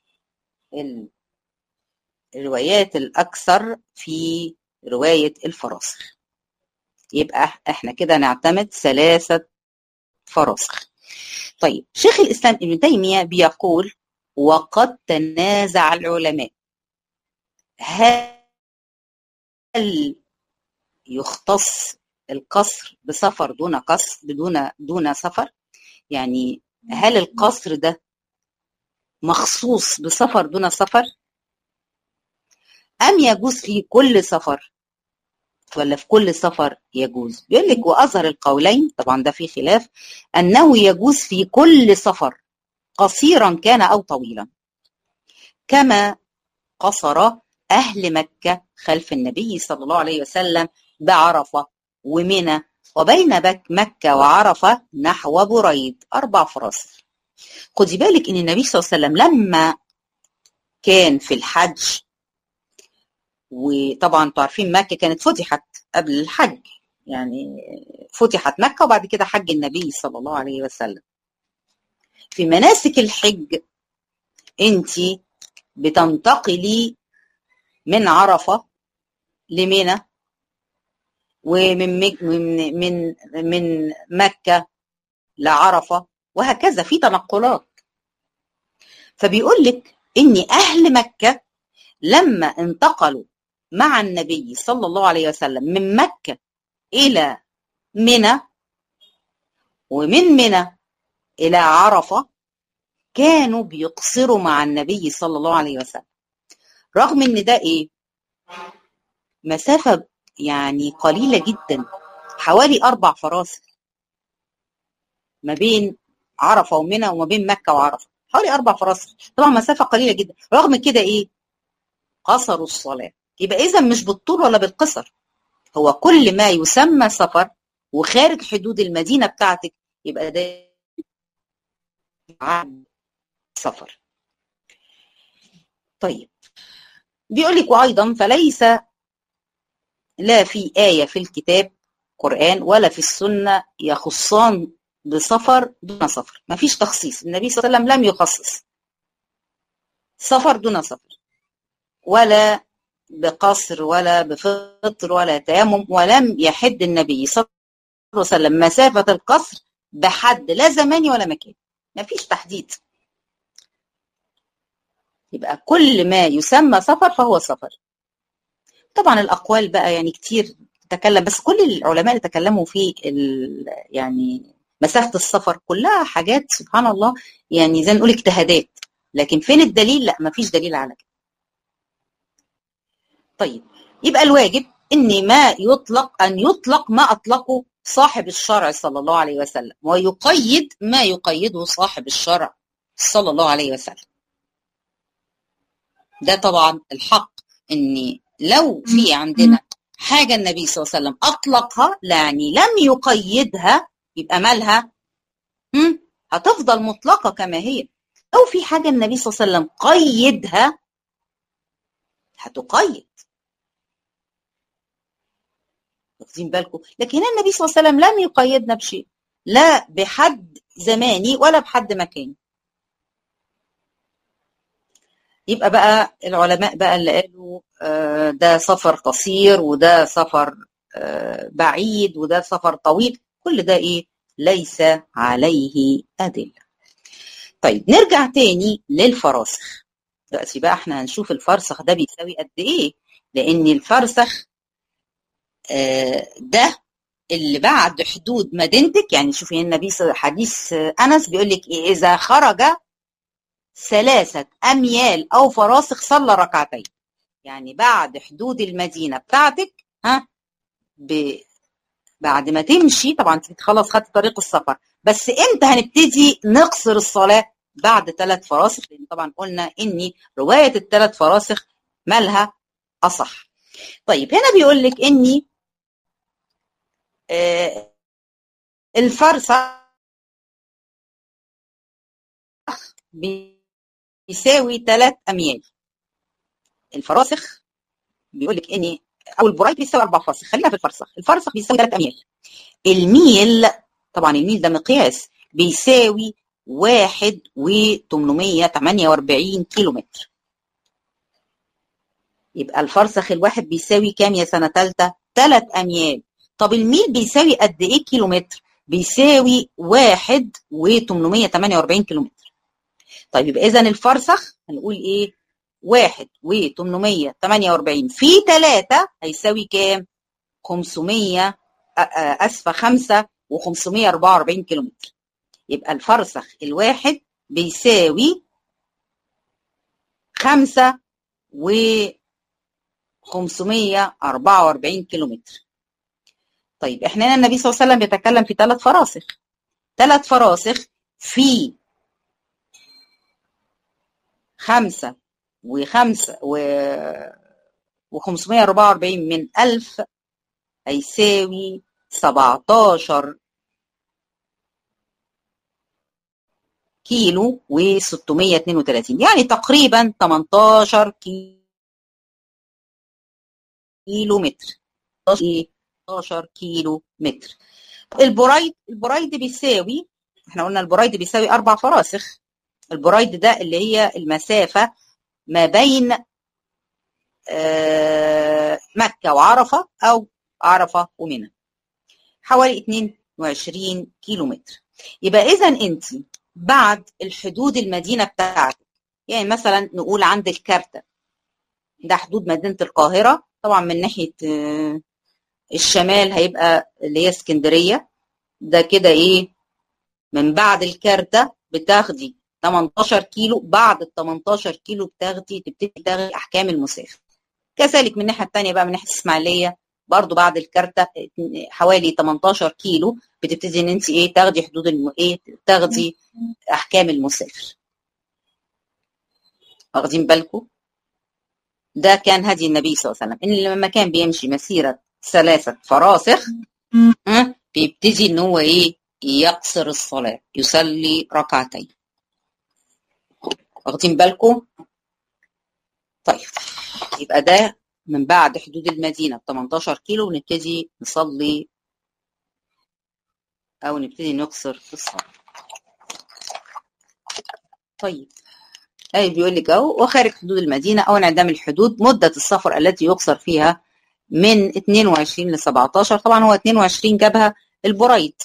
الروايات الأكثر في رواية الفراسخ، يبقى احنا كده نعتمد ثلاثة فراسخ. طيب شيخ الإسلام ابن تيمية بيقول: وقد تنازع العلماء هل يختص القصر بسفر دون قصر بدون دون سفر؟ يعني هل القصر ده مخصوص بسفر دون سفر أم يجوز في كل سفر، ولا في كل سفر يجوز؟ بيقول لك وأظهر القولين، طبعا ده في خلاف، أنه يجوز في كل سفر قصيرا كان أو طويلا، كما قصر أهل مكة خلف النبي صلى الله عليه وسلم بعرفة ومنى، وبين مكة وعرفة نحو بريد أربع فراسخ. خدي بالك إن النبي صلى الله عليه وسلم لما كان في الحج، وطبعا تعرفين مكة كانت فتحت قبل الحج، يعني فتحت مكة وبعد كده حج النبي صلى الله عليه وسلم. في مناسك الحج انت بتنتقلي من عرفة لمنى، ومن من من من مكة لعرفة، وهكذا في تنقلات. فبيقول لك ان اهل مكة لما انتقلوا مع النبي صلى الله عليه وسلم من مكة الى منى ومن منى إلى عرفة كانوا بيقصروا مع النبي صلى الله عليه وسلم، رغم ان ده ايه مسافة يعني قليلة جدا، حوالي أربع فراسخ ما بين عرفة ومنى وما بين مكة وعرفة، حوالي أربع فراسخ، طبعا مسافة قليلة جدا، رغم كده إيه قصروا الصلاة. يبقى إذا مش بالطول ولا بالقصر، هو كل ما يسمى سفر وخارج حدود المدينة بتاعتك يبقى ده سفر. طيب بيقول لك وأيضا فليس لا في آية في الكتاب قرآن ولا في السنة يخصان بسفر دون سفر، ما فيش تخصيص، النبي صلى الله عليه وسلم لم يخصص سفر دون سفر، ولا بقصر ولا بفطر ولا تيمم، ولم يحد النبي صلى الله عليه وسلم مسافة القصر بحد لا زماني ولا مكان، ما فيش تحديد. يبقى كل ما يسمى سفر فهو سفر. طبعا الأقوال بقى يعني كتير تتكلم، بس كل العلماء اللي تكلموا في يعني مسافة السفر كلها حاجات سبحان الله، يعني زي ما نقول اجتهادات، لكن فين الدليل؟ لا، ما فيش دليل على كده. طيب يبقى الواجب ان ما يطلق ان يطلق ما اطلقه صاحب الشرع صلى الله عليه وسلم، ويقيد ما يقيده صاحب الشرع صلى الله عليه وسلم. ده طبعا الحق، ان لو في عندنا حاجة النبي صلى الله عليه وسلم أطلقها يعني لم يقيدها، يبقى مالها هم؟ هتفضل مطلقة كما هي. أو في حاجة النبي صلى الله عليه وسلم قيدها هتقيد، واخدين بالكم؟ لكن النبي صلى الله عليه وسلم لم يقيدنا بشيء، لا بحد زماني ولا بحد مكاني. يبقى بقى العلماء بقى اللي قالوا آه ده سفر قصير وده سفر آه بعيد وده سفر طويل، كل ده ايه ليس عليه أدلة. طيب نرجع تاني للفراسخ. دلوقتي بقى احنا هنشوف الفرسخ ده بيساوي قد ايه، لان الفرسخ آه ده اللي بعد حدود مدينتك. يعني شوفي النبي حديث انس بيقول لك ايه، اذا خرج ثلاثة أميال أو فراسخ صلى ركعتين، يعني بعد حدود المدينة بتاعتك، ها ب... بعد ما تمشي طبعا خلاص خدت طريق السفر، بس امتى هنبتدي نقصر الصلاة؟ بعد ثلاث فراسخ، لأن طبعا قلنا إن رواية الثلاث فراسخ مالها أصح. طيب هنا بيقول لك إني آه الفرسخ بيساوي ثلاث أميال. الفراسخ بيقول لك اني او البرايد بيساوي اربع فرسخ، خلينا في الفرسخ، الفرسخ بيساوي ثلاث اميال. الميل طبعا الميل ده مقياس بيساوي واحد وثمانمائة وثمانية وأربعين كيلو متر. يبقى الفرسخ الواحد بيساوي كام يا سنه ثالثه؟ ثلاث اميال. طب الميل بيساوي قد ايه كيلو متر؟ بيساوي واحد وثمانمائة وثمانية وأربعين كيلو متر. طيب يبقى اذا الفرسخ هنقول ايه؟ واحد وثمانمائة وثمانية وأربعين في ثلاثة هيساوي كام؟ خمسمائة اسفه خمسة وخمسمائة وأربعة وأربعين كيلو متر. يبقى الفرسخ الواحد بيساوي خمسة وخمسمائة وأربعة وأربعين كيلو متر. طيب احنا هنا النبي صلى الله عليه وسلم بيتكلم في ثلاث فراسخ، ثلاث فراسخ في خمسة وخمسة و وخمسمائة وأربعة وأربعين من ألف هيساوي سبعتاشر كيلو وستمائة واثنين وثلاثين، يعني تقريبا ثمانية عشر كيلو متر. ثمانية عشر كيلو متر. البرايد البرايد بيساوي، احنا قلنا البرايد بيساوي اربع فراسخ. البرايد ده اللي هي المسافة ما بين مكة وعرفة أو عرفة ومنى، حوالي اثنين وعشرين كيلو متر. يبقى إذا أنت بعد الحدود المدينة بتاعتك، يعني مثلا نقول عند الكارتة، ده حدود مدينة القاهرة، طبعا من ناحية الشمال هيبقى اللي هي اسكندرية، ده كده إيه من بعد الكارتة بتاخدي تمنتاشر كيلو، بعد ال تمنتاشر كيلو بتاخدي تبتدي تاخدي احكام المسافر. كذلك من الناحيه الثانيه بقى، من ناحيه الاسماعيليه برضو بعد الكارتة حوالي تمنتاشر كيلو بتبتدي ان انت ايه تاخدي حدود الم... ايه تاخدي احكام المسافر. واخدين بالكم؟ ده كان هدي النبي صلى الله عليه وسلم، ان لما كان بيمشي مسيره ثلاثه فراسخ بيبتدي ان هو ايه يقصر الصلاه، يصلي ركعتين. واخدين بالكم؟ طيب يبقى ده من بعد حدود المدينه ب تمنتاشر كيلو ونبتدي نصلي او نبتدي نقصر الصلاه. طيب اي بيقول لك اهو وخارج حدود المدينه او انعدام الحدود مده السفر التي يقصر فيها من اتنين وعشرين ل سبعتاشر. طبعا هو اتنين وعشرين جابها البريد،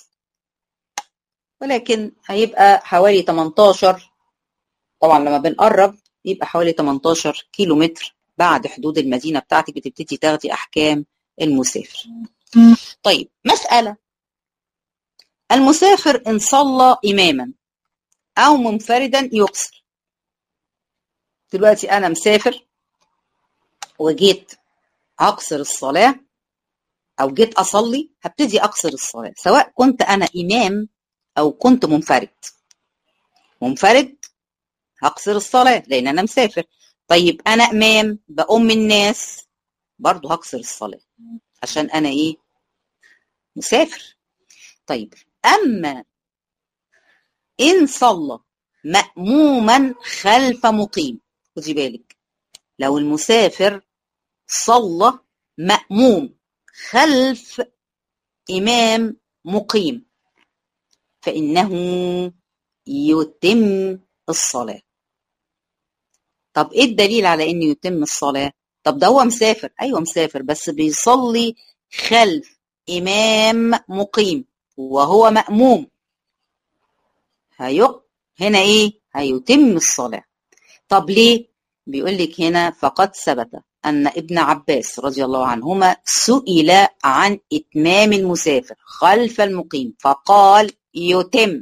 ولكن هيبقى حوالي تمنتاشر. طبعا لما بنقرب يبقى حوالي تمنتاشر كيلو متر بعد حدود المدينه بتاعتك بتبتدي تاخدي احكام المسافر. طيب مساله، المسافر ان صلى اماما او منفردا يقصر. دلوقتي انا مسافر وجيت اقصر الصلاه او جيت اصلي، هبتدي اقصر الصلاه سواء كنت انا امام او كنت منفرد. منفرد هقصر الصلاه لان انا مسافر. طيب انا امام بأم الناس برضو هقصر الصلاه عشان انا ايه مسافر. طيب اما ان صلى مأموما خلف مقيم، خدي بالك لو المسافر صلى مأموم خلف إمام مقيم فإنه يتم الصلاة. طب إيه الدليل على إنه يتم الصلاة؟ طب ده هو مسافر، أيوة مسافر بس بيصلي خلف إمام مقيم وهو مأموم، هيق هنا إيه؟ هيتم الصلاة. طب ليه؟ بيقول لك هنا فقد ثبت أن ابن عباس رضي الله عنهما سئل عن إتمام المسافر خلف المقيم فقال يتم،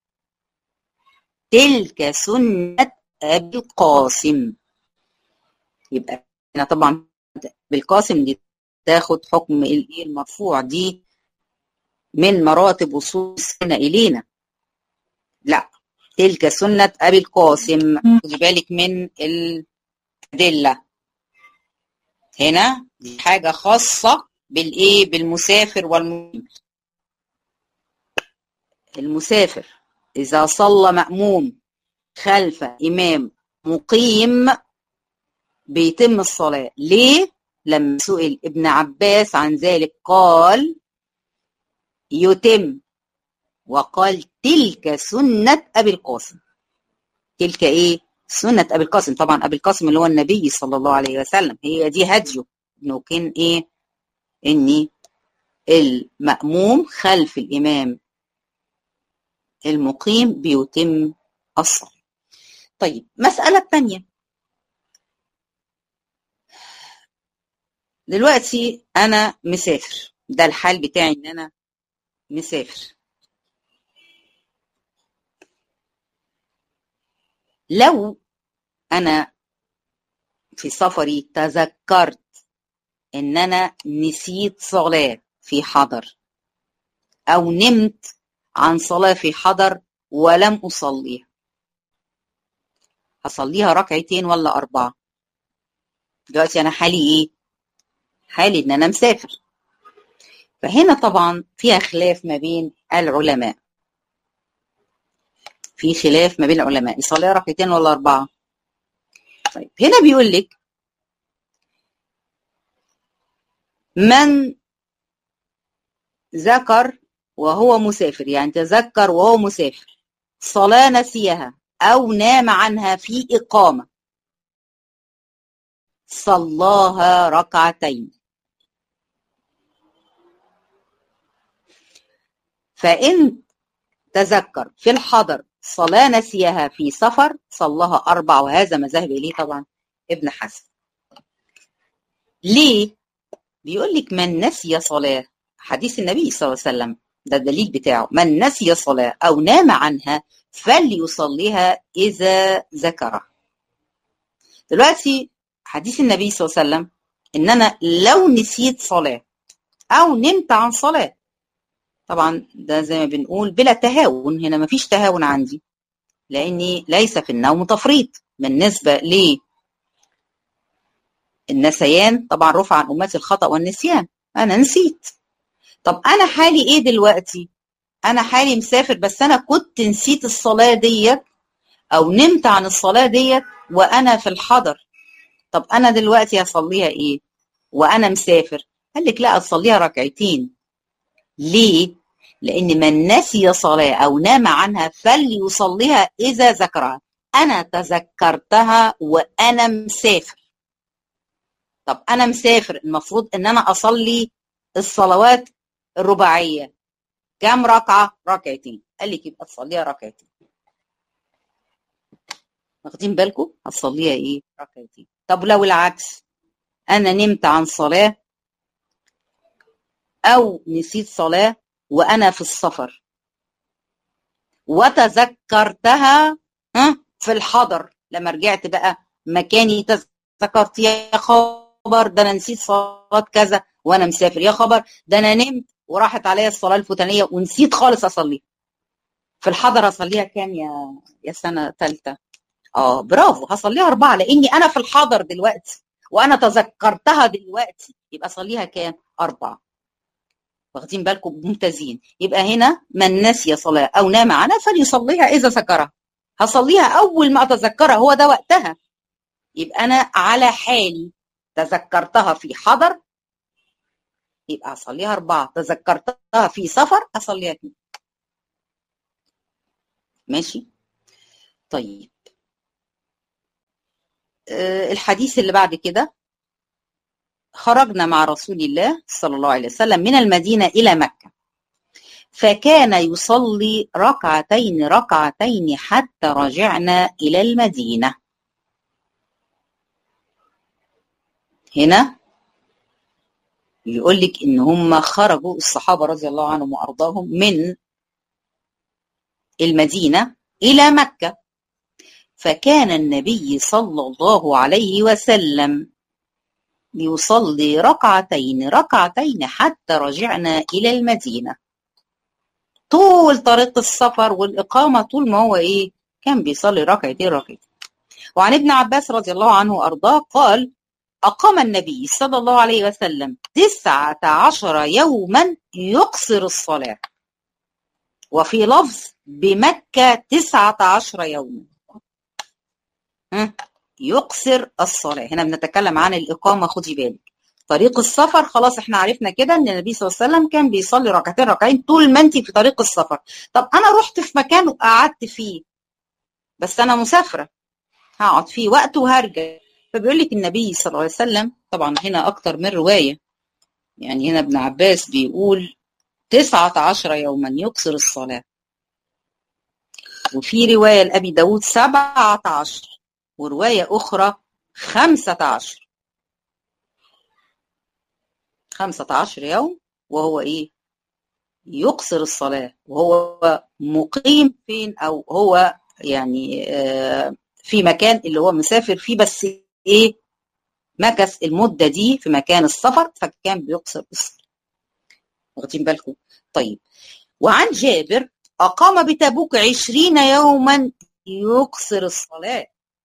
تلك سنة أبي القاسم. يبقى هنا طبعا بالقاسم دي تاخد حكم المرفوع، دي من مراتب وصول السنة إلينا. لا، تلك سنة أبي القاسم. خدي بالك من الأدلة هنا، دي حاجة خاصة بالإيه؟ بالمسافر والمقيم. المسافر إذا صلى مأموم خلف إمام مقيم بيتم الصلاة. ليه؟ لما سئل ابن عباس عن ذلك قال يتم، وقال تلك سنة أبي القاسم. تلك إيه؟ سنة أبي القاسم. طبعا أبي القاسم اللي هو النبي صلى الله عليه وسلم، هي دي هديه إنه كان إيه؟ إني المأموم خلف الإمام المقيم بيتم الصلاة. طيب مسألة تانية، دلوقتي أنا مسافر، ده الحال بتاعي إن أنا مسافر. لو أنا في سفري تذكرت إن أنا نسيت صلاة في حضر أو نمت عن صلاة في حضر ولم أصليها، هصليها ركعتين ولا أربعة؟ دلوقتي أنا حالي إيه؟ حالي إن أنا مسافر. فهنا طبعا فيها خلاف ما بين العلماء، في خلاف ما بين العلماء يصليها ركعتين ولا أربعة. طيب هنا بيقول لك من ذكر وهو مسافر، يعني تذكر وهو مسافر صلاة نسيها أو نام عنها في إقامة صلاها ركعتين. فإن تذكر في الحضر صلاة نسيها في سفر صلاها أربع، وهذا مذهب إليه طبعا ابن حزم. ليه؟ بيقول لك من نسي صلاة، حديث النبي صلى الله عليه وسلم ده الدليل بتاعه، من نسي صلاة أو نام عنها فليصليها إذا ذكرها. دلوقتي حديث النبي صلى الله عليه وسلم إن أنا لو نسيت صلاة أو نمت عن صلاة، طبعا ده زي ما بنقول بلا تهاون، هنا مفيش تهاون عندي لأني ليس في النوم تفريط. بالنسبة للنسيان طبعا رفع عن أمتي الخطأ والنسيان، أنا نسيت. طب أنا حالي إيه دلوقتي؟ أنا حالي مسافر بس أنا كنت نسيت الصلاة ديت أو نمت عن الصلاة ديت وأنا في الحضر. طب أنا دلوقتي هصليها إيه وأنا مسافر؟ قال لك لا، أصليها ركعتين. ليه؟ لأن من نسي صلاة أو نام عنها فليصليها إذا ذكرها. أنا تذكرتها وأنا مسافر. طب أنا مسافر المفروض إن أنا أصلي الصلوات الرباعية كام ركعة؟ ركعتين. قال لك يبقى تصليها ركعتين. واخدين بالكم؟ هتصليها إيه؟ ركعتين. طب لو العكس، أنا نمت عن صلاة أو نسيت صلاة وأنا في السفر وتذكرتها في الحضر، لما رجعت بقى مكاني تذكرت يا خبر ده أنا نسيت صلاة كذا وأنا مسافر، يا خبر ده أنا نمت وراحت عليا الصلاة الفلانية ونسيت خالص أصليها. في الحضر هصليها كام يا يا سنة ثالثة؟ آه برافو، هصليها أربعة لأني أنا في الحضر دلوقتي وأنا تذكرتها دلوقتي، يبقى صليها كام؟ أربعة. واخدين بالكم؟ ممتازين. يبقى هنا من نسي صلاة أو نام عنها فليصليها إذا ذكرها. هصليها أول ما أتذكرها، هو ده وقتها. يبقى أنا على حالي تذكرتها في حضر يبقى هصليها أربعة، تذكرتها في سفر هصليها اتنين. ماشي؟ طيب أه الحديث اللي بعد كده، خرجنا مع رسول الله صلى الله عليه وسلم من المدينة إلى مكة، فكان يصلي ركعتين ركعتين حتى رجعنا إلى المدينة. هنا يقول لك إن هم خرجوا الصحابة رضي الله عنهم وأرضاهم من المدينة إلى مكة، فكان النبي صلى الله عليه وسلم يصلي ركعتين ركعتين حتى رجعنا إلى المدينة. طول طريق السفر والإقامة، طول ما هو إيه كان بيصلي ركعتين ركعتين. وعن ابن عباس رضي الله عنه وأرضاه قال: أقام النبي صلى الله عليه وسلم تسعة عشر يوما يقصر الصلاة، وفي لفظ بمكة تسعة عشر يوما يقصر الصلاة. هنا بنتكلم عن الإقامة، خدي بالك. طريق السفر خلاص احنا عرفنا كده ان النبي صلى الله عليه وسلم كان بيصلي ركعتين ركعتين طول ما انت في طريق السفر. طب انا رحت في مكان وقعدت فيه بس انا مسافرة هقعد فيه وقت وهرجع، فبيقول لك النبي صلى الله عليه وسلم، طبعا هنا اكتر من رواية، يعني هنا ابن عباس بيقول تسعة عشر يوما يقصر الصلاة، وفي رواية لأبي داود سبعة عشر، ورواية أخرى خمسة عشر خمسة عشر يوم وهو إيه يقصر الصلاة، وهو مقيم فين أو هو يعني آه في مكان اللي هو مسافر فيه، بس إيه مكث المدة دي في مكان السفر فكان بيقصر الصلاة. واخدين بالكم؟ طيب، وعن جابر أقام بتبوك عشرين يوما يقصر الصلاة.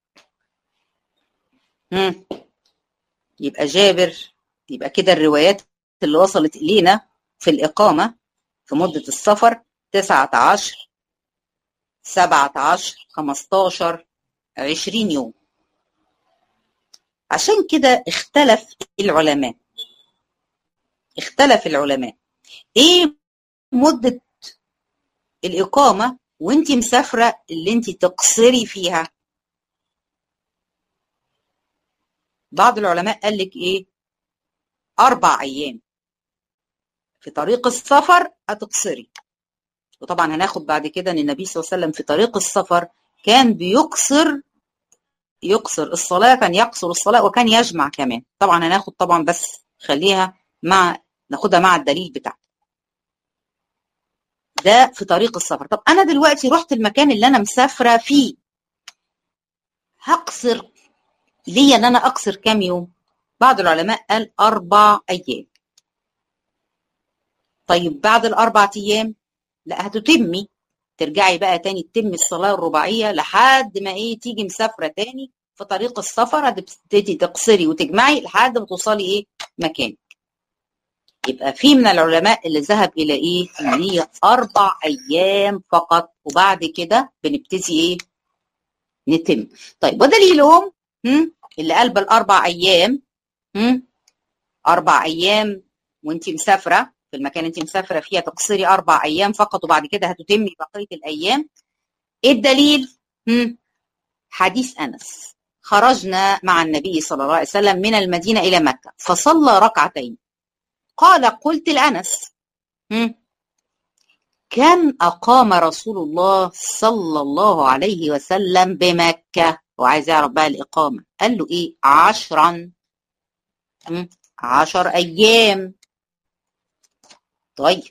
مم. يبقى جابر، يبقى كده الروايات اللي وصلت إلينا في الإقامة في مدة السفر تسعة عشر سبعة عشر خمستاشر عشرين يوم. عشان كده اختلف العلماء اختلف العلماء ايه مدة الإقامة وانت مسافرة اللي انت تقصري فيها. بعض العلماء قال لك ايه أربع أيام في طريق السفر هتقصري. وطبعا هناخد بعد كده ان النبي صلى الله عليه وسلم في طريق السفر كان بيقصر يقصر الصلاة، كان يقصر الصلاة وكان يجمع كمان. طبعا هناخد طبعا بس خليها مع ناخدها مع الدليل بتاعها. ده في طريق السفر. طب انا دلوقتي رحت المكان اللي انا مسافره فيه، هقصر ليا ان انا اقصر كام يوم؟ بعض العلماء قال اربع ايام. طيب بعد الاربع ايام لا هتتمي، ترجعي بقى تاني تتمي الصلاه الرباعيه لحد ما ايه تيجي مسافره تاني في طريق السفر، هتبتدي تقصري وتجمعي لحد ما توصلي ايه مكان. يبقى في من العلماء اللي ذهب الى ايه ان هي اربع ايام فقط، وبعد كده بنبتدي ايه نتم. طيب ودليلهم هم؟ اللي قال بالاربع ايام، هم؟ اربع ايام وانت مسافره في المكان انت مسافره فيها تقصري اربع ايام فقط وبعد كده هتتمي بقيه الايام. ايه الدليل؟ هم؟ حديث انس: خرجنا مع النبي صلى الله عليه وسلم من المدينه الى مكه فصلى ركعتين، قال قلت لانس: هم؟ كم اقام رسول الله صلى الله عليه وسلم بمكه؟ وعايز يعرف بقى الاقامه، قال له ايه؟ عشرا، هم؟ عشر ايام. طيب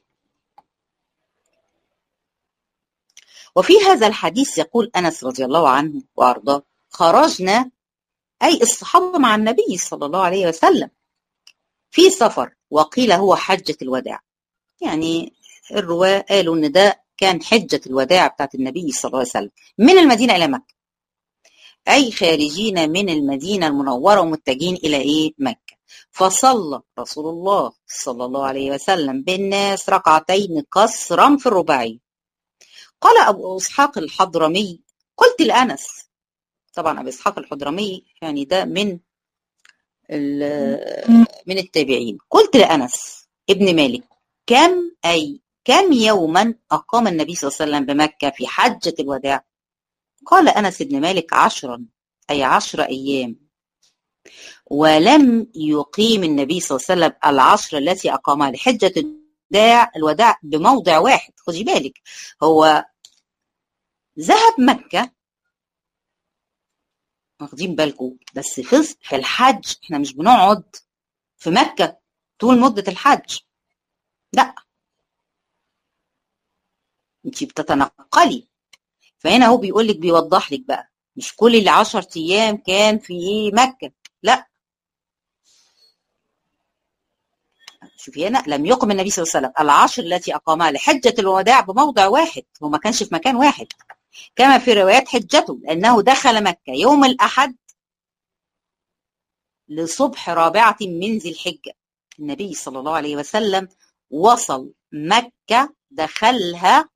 وفي هذا الحديث يقول أنس رضي الله عنه وأرضاه: خرجنا أي الصحابة مع النبي صلى الله عليه وسلم في سفر، وقيل هو حجة الوداع. يعني الرواة قالوا إن ده كان حجة الوداع بتاعت النبي صلى الله عليه وسلم من المدينة إلى مكة، أي خارجين من المدينة المنورة ومتجهين إلى إيه؟ مكة. فصلى رسول الله صلى الله عليه وسلم بالناس ركعتين قصرا في الرباعي. قال أبو إسحاق الحضرمي: قلت لأنس. طبعا أبو إسحاق الحضرمي يعني ده من من التابعين. قلت لأنس ابن مالك: كم أي كم يوما أقام النبي صلى الله عليه وسلم بمكة في حجة الوداع؟ قال أنس بن مالك: عشرا، أي عشر أيام. ولم يقيم النبي صلى الله عليه وسلم العشر التي أقامها لحجة الوداع الوداع بموضع واحد. خدي بالك، هو ذهب مكة، واخدين بالكم، بس في في الحج احنا مش بنقعد في مكة طول مدة الحج، لا، انت بتتنقلي. فهنا هو بيقول لك، بيوضح لك بقى، مش كل اللي عشر ايام كان في مكة، لا. شوفي هنا: لم يقم النبي صلى الله عليه وسلم العشر التي اقامها لحجة الوداع بموضع واحد، هو ما كانش في مكان واحد كما في روايات حجته، لانه دخل مكة يوم الاحد لصبح رابعة من ذي الحجة. النبي صلى الله عليه وسلم وصل مكة، دخلها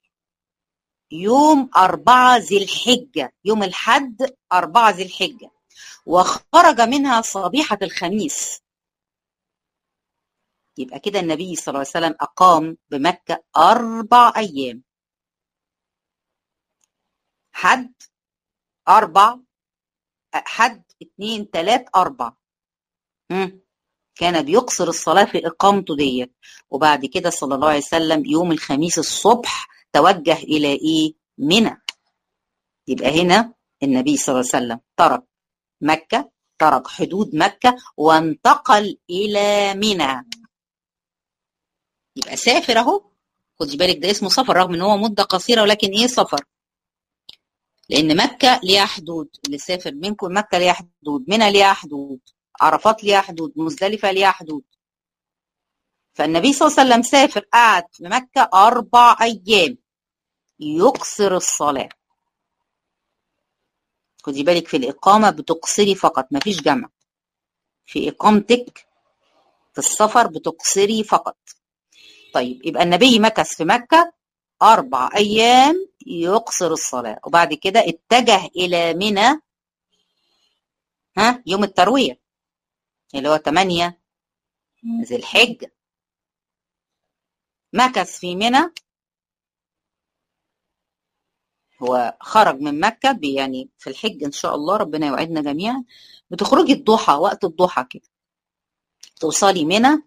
يوم أربعة ذي الحجة، يوم الحد أربعة ذي الحجة، وخرج منها صبيحة الخميس. يبقى كده النبي صلى الله عليه وسلم أقام بمكة أربع أيام، حد أربع، حد اتنين تلات أربع. مم. كان بيقصر الصلاة في إقامته ديت. وبعد كده صلى الله عليه وسلم يوم الخميس الصبح توجه إلى إيه؟ منى. يبقى هنا النبي صلى الله عليه وسلم ترك مكة، ترك حدود مكة وانتقل إلى منى. يبقى سافر أهو، خدي بالك ده اسمه سفر رغم إن هو مدة قصيرة، ولكن إيه سفر، لأن مكة ليها حدود. اللي سافر منكم مكة ليها حدود، منى ليها حدود، عرفات ليها حدود، مزدلفة ليها حدود. فالنبي صلى الله عليه وسلم سافر، قعد في مكة أربع أيام يقصر الصلاة. خدي بالك في الإقامة بتقصري فقط، مفيش جمع. في إقامتك في السفر بتقصري فقط. طيب يبقى النبي مكث في مكة أربع أيام يقصر الصلاة، وبعد كده اتجه إلى منى ها يوم التروية اللي هو ثمانية ذي الحجة. مكث في منى، هو خرج من مكة يعني في الحج إن شاء الله ربنا يوعدنا جميعا. بتخرجي الضحى، وقت الضحى كده توصلي منى،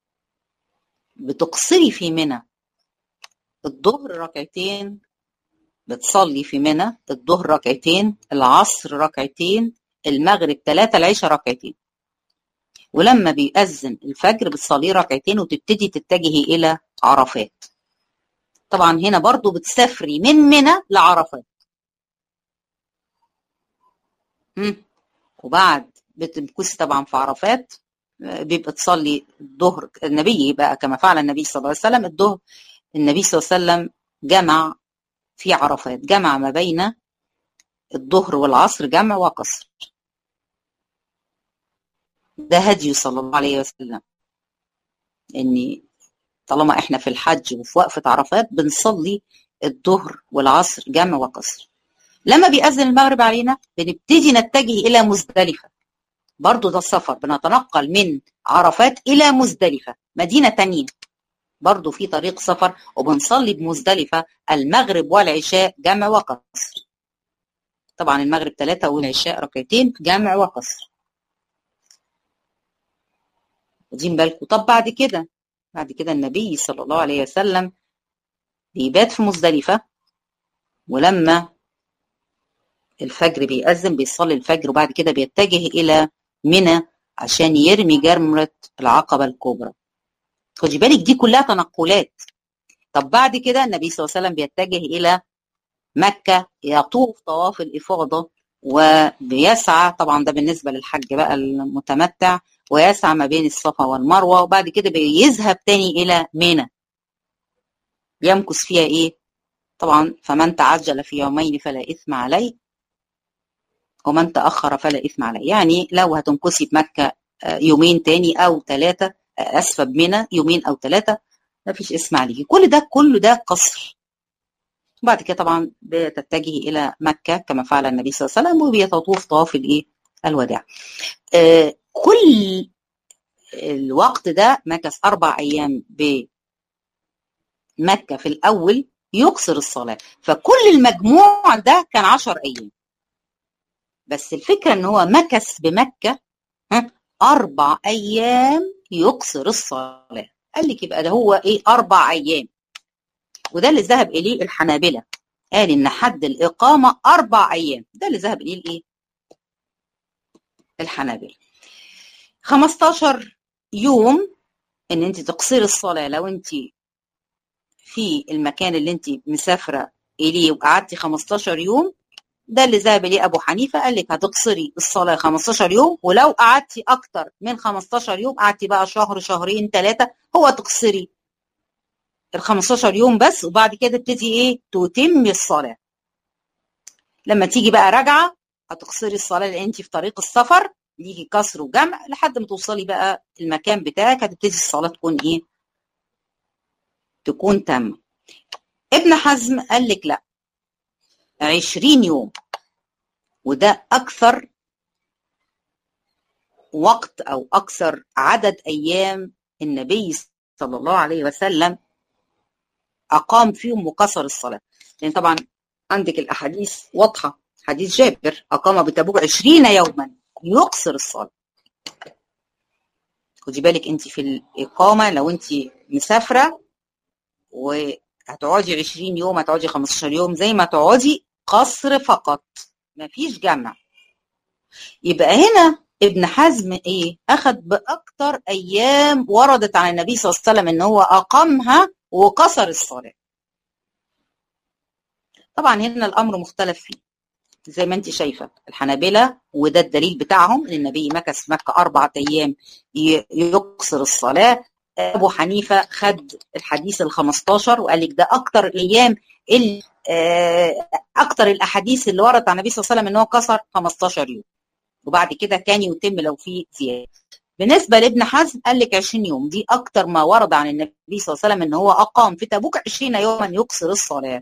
بتقصري في منى الظهر ركعتين، بتصلي في منى الظهر ركعتين، العصر ركعتين، المغرب ثلاثة، العشاء ركعتين، ولما بيأذن الفجر بتصلي ركعتين وتبتدي تتجهي إلى عرفات. طبعا هنا برضو بتسافري من منى لعرفات. وبعد بتمكثي طبعا في عرفات، بيبقى تصلي الظهر. النبي بقى كما فعل النبي صلى الله عليه وسلم الظهر، النبي صلى الله عليه وسلم جمع في عرفات، جمع ما بين الظهر والعصر جمع وقصر. ده هدي صلى الله عليه وسلم، ان طالما احنا في الحج وفي وقفة عرفات بنصلي الظهر والعصر جمع وقصر. لما بيأذن المغرب علينا بنبتدي نتجه الى مزدلفة، برضو ده السفر، بنتنقل من عرفات الى مزدلفة مدينة تانية، برضو في طريق سفر، وبنصلي بمزدلفة المغرب والعشاء جمع وقصر. طبعا المغرب ثلاثة والعشاء ركعتين جمع وقصر. واخدين بالكم؟ طب بعد كده بعد كده النبي صلى الله عليه وسلم بيبات في مزدلفة، ولما الفجر بيأذن بيصلي الفجر، وبعد كده بيتجه إلى منى عشان يرمي جمرة العقبة الكبرى. خدي بالك دي كلها تنقلات. طب بعد كده النبي صلى الله عليه وسلم بيتجه إلى مكة، يطوف طواف الإفاضة وبيسعى، طبعا ده بالنسبة للحج بقى المتمتع، ويسعى ما بين الصفا والمروة، وبعد كده بيذهب تاني إلى منى يمكث فيها إيه؟ طبعا فمن تعجل في يومين فلا إثم عليه ومن تأخر فلا إثم عليه. يعني لو هتمكثي في مكة يومين تاني أو ثلاثة، أسفة بمنى يومين أو ثلاثة، ما فيش إثم عليكي. كل ده كله ده قصر. وبعد كده طبعا بتتجه إلى مكة كما فعل النبي صلى الله عليه وسلم، وبيتطوف طواف الإيه؟ الوداع. آه كل الوقت ده مكث أربع أيام بمكة في الأول يقصر الصلاة، فكل المجموع ده كان عشر أيام. بس الفكرة ان هو مكث بمكة اربع ايام يقصر الصلاة. قال لك يبقى ده هو ايه؟ اربع ايام. وده اللي ذهب اليه الحنابلة، قال ان حد الاقامة اربع ايام. ده اللي ذهب اليه الايه؟ الحنابلة. خمستاشر يوم ان انت تقصري الصلاة لو انت في المكان اللي انت مسافرة اليه وقعدتي خمستاشر يوم. ده اللي ذهب اليه ابو حنيفه، قال لك هتقصري الصلاه خمستاشر يوم، ولو قعدتي اكتر من خمستاشر يوم، قعدتي بقى شهر شهرين ثلاثه، هو تقصري ال خمستاشر يوم بس، وبعد كده تبتدي ايه؟ تتمي الصلاه. لما تيجي بقى راجعه هتقصري الصلاه لان انت في طريق السفر، يجي كسر وجمع لحد ما توصلي بقى المكان بتاعك، هتبتدي الصلاه تكون ايه؟ تكون تامه. ابن حزم قال لك لا، عشرين يوم، وده اكثر وقت او اكثر عدد ايام النبي صلى الله عليه وسلم اقام فيهم وكسر الصلاه. لان طبعا عندك الاحاديث واضحه، حديث جابر اقام بتبوك عشرين يوما يقصر الصلاه. خدي بالك انت في الاقامه، لو انت مسافره وهتقعدي عشرين يوم، هتقعدي خمستاشر يوم، زي ما تقعدي قصر فقط، مفيش جمع. يبقى هنا ابن حزم ايه؟ اخذ باكتر ايام وردت عن النبي صلى الله عليه وسلم ان هو اقامها وكسر الصلاه. طبعا هنا الامر مختلف فيه زي ما انت شايفه الحنابلة، وده الدليل بتاعهم ان النبي مكث في مكه اربعه ايام يقصر الصلاه. ابو حنيفه خد الحديث ال خمستاشر وقال لك ده اكتر الايام اللي اكتر الاحاديث اللي وردت عن النبي صلى الله عليه وسلم ان هو كسر خمستاشر يوم، وبعد كده كان يتم لو في زياده. بالنسبه لابن حزم قال لك عشرين يوم، دي اكتر ما ورد عن النبي صلى الله عليه وسلم ان هو اقام في تبوك عشرين يوما يقصر الصلاه.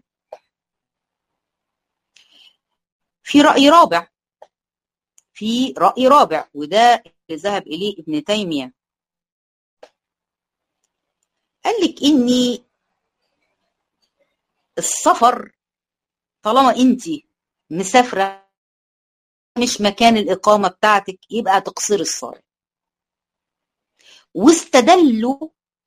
في راي رابع في راي رابع وده اللي ذهب اليه ابن تيميه، قال لك اني السفر طالما انت مسافره مش مكان الاقامه بتاعتك يبقى تقصير الصلاه. واستدلوا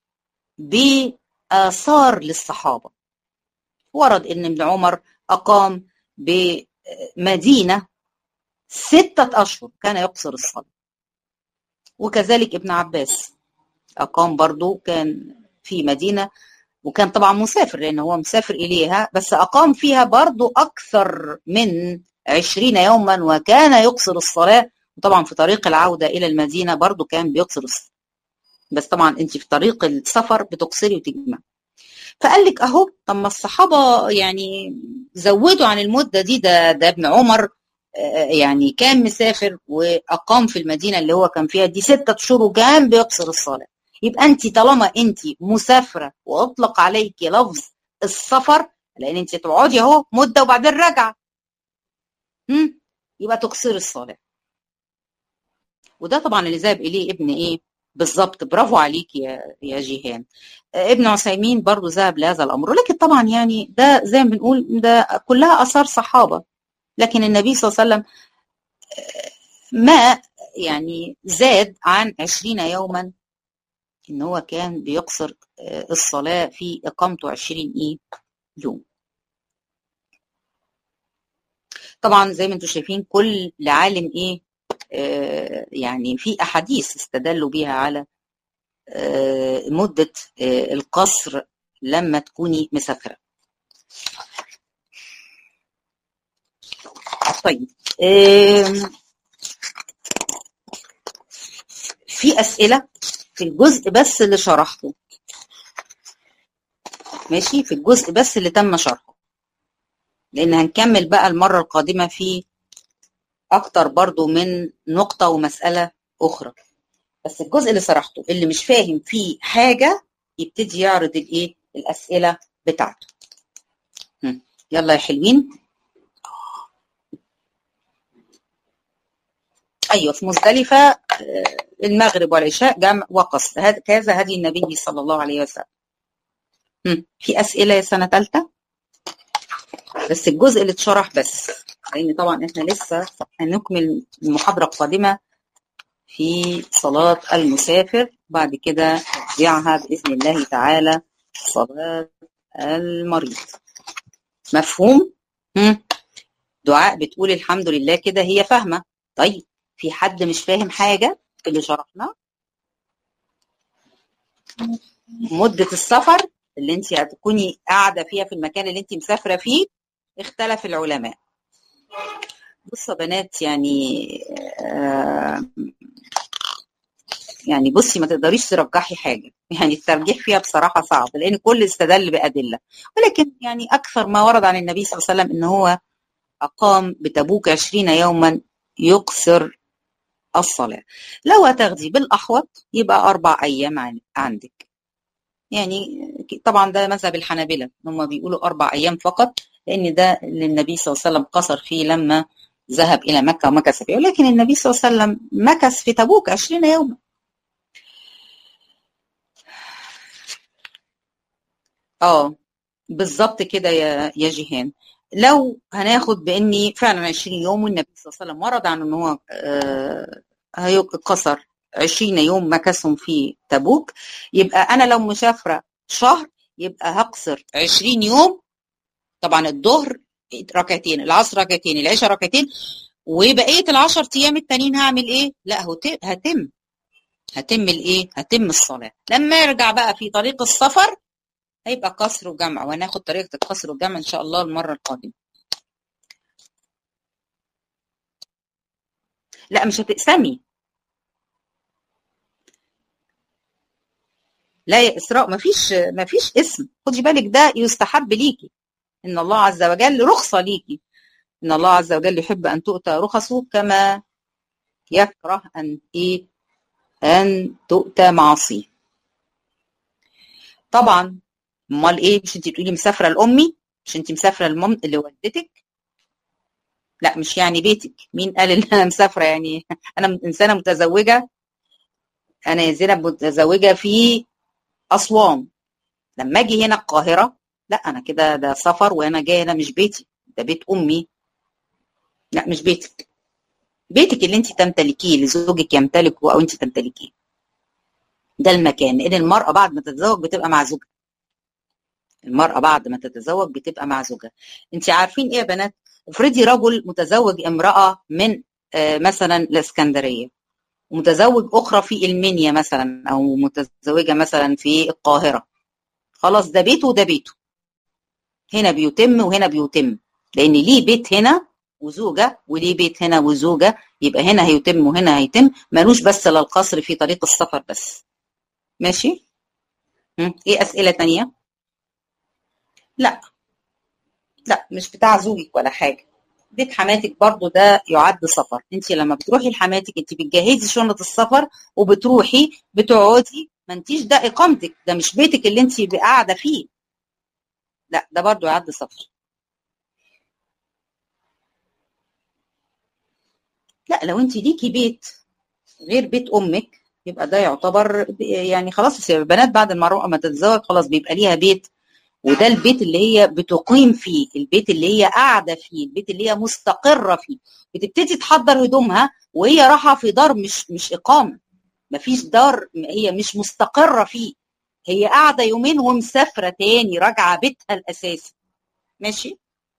بآثار للصحابة، ورد ان ابن عمر اقام بمدينة ستة اشهر كان يقصر الصلاة، وكذلك ابن عباس اقام برضو كان في مدينة وكان طبعا مسافر لأن هو مسافر إليها، بس أقام فيها برضو أكثر من عشرين يوما وكان يقصر الصلاة. وطبعا في طريق العودة إلى المدينة برضو كان بيقصر الصلاة، بس طبعا أنت في طريق السفر بتقصري وتجمع. فقال لك أهو، طب ما الصحابة يعني زودوا عن المدة دي، ده, ده ابن عمر يعني كان مسافر وأقام في المدينة اللي هو كان فيها دي ستة شهور وكان بيقصر الصلاة. يبقى انت طالما انت مسافره واطلق عليك لفظ السفر، لان انت تقعدي اهو مده وبعدين راجعه، امم يبقى تقصري الصلاه. وده طبعا اللي ذهب اليه ابن ايه بالظبط، برافو عليك يا يا جيهان. ابن عثيمين برضو ذهب لهذا الامر، لكن طبعا يعني ده زي ما بنقول ده كلها اثار صحابه، لكن النبي صلى الله عليه وسلم ما يعني زاد عن عشرين يوما ان هو كان بيقصر الصلاة في اقامته عشرين ايه يوم. طبعا زي ما انتم شايفين كل عالم ايه آه يعني في احاديث استدلوا بيها على آه مدة آه القصر لما تكوني مسافرة. طيب آه في اسئلة في الجزء بس اللي شرحته، ماشي، في الجزء بس اللي تم شرحه، لان هنكمل بقى المرة القادمة في اكتر برضو من نقطة ومسألة اخرى. بس الجزء اللي شرحته اللي مش فاهم فيه حاجة يبتدي يعرض الايه الاسئلة بتاعته. يلا يا حلوين. ايوه في مزدلفة المغرب والعشاء جمع وقصر، هذا هدي النبي صلى الله عليه وسلم. في اسئلة يا سنة ثالثة؟ بس الجزء اللي اتشرح بس، لان يعني طبعا احنا لسه هنكمل المحاضرة القادمة في صلاة المسافر، بعد كده نرجعها بإذن الله تعالى صلاة المريض. مفهوم؟ هم؟ دعاء بتقول الحمد لله كده هي فاهمة. طيب في حد مش فاهم حاجة في اللي شرحناه؟ مدة السفر اللي انت هتكوني قاعدة فيها في المكان اللي انت مسافرة فيه اختلف العلماء. بصوا يا بنات يعني آه يعني بصي ما تقدريش ترجحي حاجة، يعني الترجيح فيها بصراحة صعب لأن كل استدل بأدلة، ولكن يعني أكثر ما ورد عن النبي صلى الله عليه وسلم إن هو أقام بتبوك عشرين يوما يقصر الصلاة. لو هتاخدي بالأحوط يبقى أربع أيام عندك، يعني طبعا ده مذهب الحنابلة هم بيقولوا أربع أيام فقط، لأن ده اللي النبي صلى الله عليه وسلم قصر فيه لما ذهب إلى مكة ومكث فيه، ولكن النبي صلى الله عليه وسلم مكث في تبوك عشرين يوما. اه بالظبط كده يا يا جيهان. لو هناخد باني فعلا عشرين يوم والنبي صلى الله عليه وسلم ورد عن ان هو آه هيقصر عشرين يوم مكثهم في تبوك، يبقى انا لو مسافره شهر يبقى هقصر عشرين يوم. طبعا الظهر ركعتين، العصر ركعتين، العشاء ركعتين، وبقيه العشر ايام التانيين هعمل ايه؟ لا هتم هتم الايه؟ هتم الصلاه. لما يرجع بقى في طريق السفر هيبقى قصر وجمع، وهناخد طريقة القصر والجمع إن شاء الله المرة القادمة. لا مش هتقسمي، لا يا إسراء مفيش مفيش اسم، خدي بالك ده يستحب ليكي، إن الله عز وجل رخصة ليكي، إن الله عز وجل يحب أن تؤتى رخصه كما يكره أن إيه أن تؤتى معاصيه. طبعا امال ايه؟ مش انت بتقولي مسافره لامي؟ مش انت مسافره لمام لوالدتك؟ لا مش يعني بيتك، مين قال ان انا مسافره يعني انا انسانه متزوجه، انا يا زينب متزوجه في اسوان، لما اجي هنا القاهره لا انا كده ده سفر، وانا جايه هنا مش بيتي، ده بيت امي. لا مش بيتك، بيتك اللي انت تمتلكيه، اللي زوجك يمتلكه او انت تمتلكيه، ده المكان. لان المراه بعد ما تتزوج بتبقى مع زوجها، المرأة بعد ما تتزوج بتبقى مع زوجها. انت عارفين ايه يا بنات؟ افرضي رجل متزوج امرأة من آه مثلا الاسكندرية، ومتزوج اخرى في المنيا مثلا، او متزوجة مثلا في القاهرة، خلاص ده بيته وده بيته، هنا بيتم وهنا بيتم، لان ليه بيت هنا وزوجه وليه بيت هنا وزوجه، يبقى هنا هيتم وهنا هيتم، ملوش بس للقصر في طريق السفر بس. ماشي. م? ايه اسئله تانية؟ لا لا مش بتاع زوجك ولا حاجه، بيت حماتك برضو ده يعد سفر. انت لما بتروحي لحماتك انت بتجهزي شنطه السفر وبتروحي بتقعدي، ما انتيش ده اقامتك، ده مش بيتك اللي انت قاعده فيه، لا ده برضو يعد سفر. لا لو انت ليكي بيت غير بيت امك يبقى ده يعتبر يعني خلاص، البنات بعد المرأة ما تتزوج خلاص بيبقى ليها بيت، وده البيت اللي هي بتقيم فيه، البيت اللي هي قاعده فيه، البيت اللي هي مستقره فيه. بتبتدي تحضر هدومها وهي رايحه في دار مش مش اقامه، مفيش دار، هي مش مستقره فيه، هي قاعده يومين ومسافره تاني راجعه بيتها الاساسي. ماشي.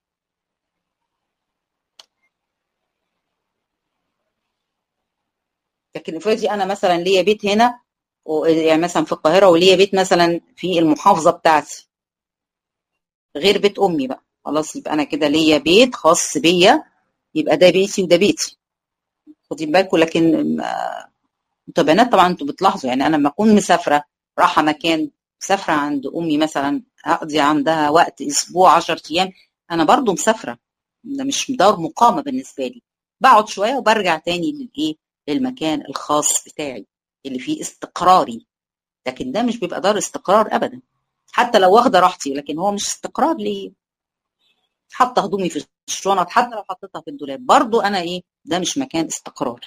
لكن افرضي انا مثلا ليا بيت هنا يعني مثلا في القاهره، وليا بيت مثلا في المحافظه بتاعتي غير بيت امي بقى، خلاص يبقى انا كده ليا بيت خاص بيا، يبقى ده بيتي وده بيتي، خدي بالكم. لكن انتوا بنات طبعا انتوا بتلاحظوا، يعني انا لما اكون مسافره رايحه مكان، مسافره عند امي مثلا هقضي عندها وقت اسبوع عشرة ايام، انا برضو مسافره، ده مش دار مقامه بالنسبه لي، بقعد شويه وبرجع تاني للايه، للمكان الخاص بتاعي اللي فيه استقراري. لكن ده مش بيبقى دار استقرار ابدا، حتى لو واخده راحتي لكن هو مش استقرار ليه. حاطه هدومي في الشنط، حتى لو حطيتها في الدولاب برضو انا ايه، ده مش مكان استقرار.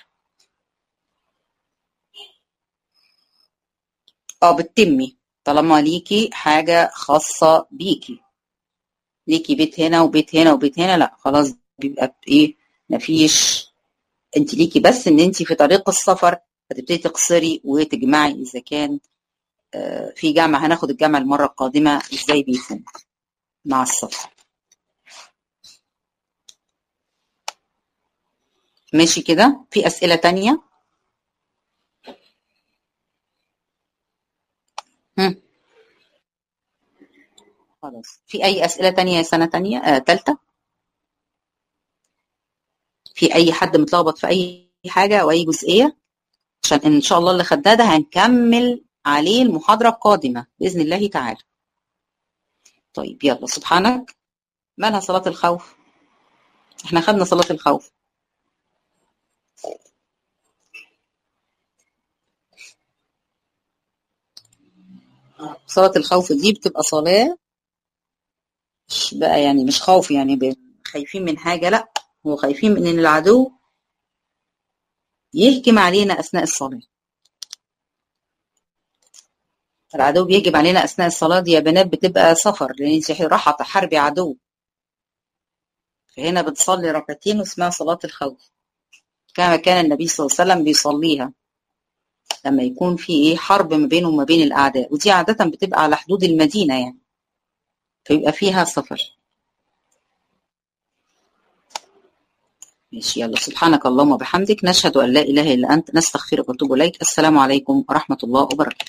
اه بتتمي طالما ليكي حاجه خاصه بيكي، ليكي بيت هنا وبيت هنا وبيت هنا، لا خلاص بيبقى ايه، مفيش، انت ليكي بس ان انت في طريق السفر هتبتدي تقصري وتجمعي اذا كان آه في جمع، هناخد الجمع المره القادمه ازاي بيكون مع السفر. ماشي كده، في اسئله تانية؟ هم. خلاص في اي اسئله تانية يا سنه تانية آه تالتة؟ في اي حد متلخبط في اي حاجه او اي جزئيه؟ عشان ان شاء الله اللي خدناه ده هنكمل عليه المحاضره القادمه باذن الله تعالى. طيب يلا، سبحانك. مالها صلاه الخوف؟ احنا خدنا صلاه الخوف. صلاه الخوف دي بتبقى صلاه مش بقى يعني مش خوف يعني ب- خايفين من حاجه، لا، هو خايفين من ان العدو يهجم علينا اثناء الصلاه. العدو بيهجم علينا اثناء الصلاه دي يا بنات بتبقى سفر، لان انت رايحه تحاربي عدو، فهنا بتصلي ركعتين واسمها صلاه الخوف، كما كان النبي صلى الله عليه وسلم بيصليها لما يكون في ايه حرب ما بينه وما بين الاعداء، ودي عاده بتبقى على حدود المدينه يعني، فيبقى فيها سفر. ماشي يلا، سبحانك اللهم وبحمدك نشهد ان لا اله الا انت نستغفرك ونتوب اليك. السلام عليكم ورحمه الله وبركاته.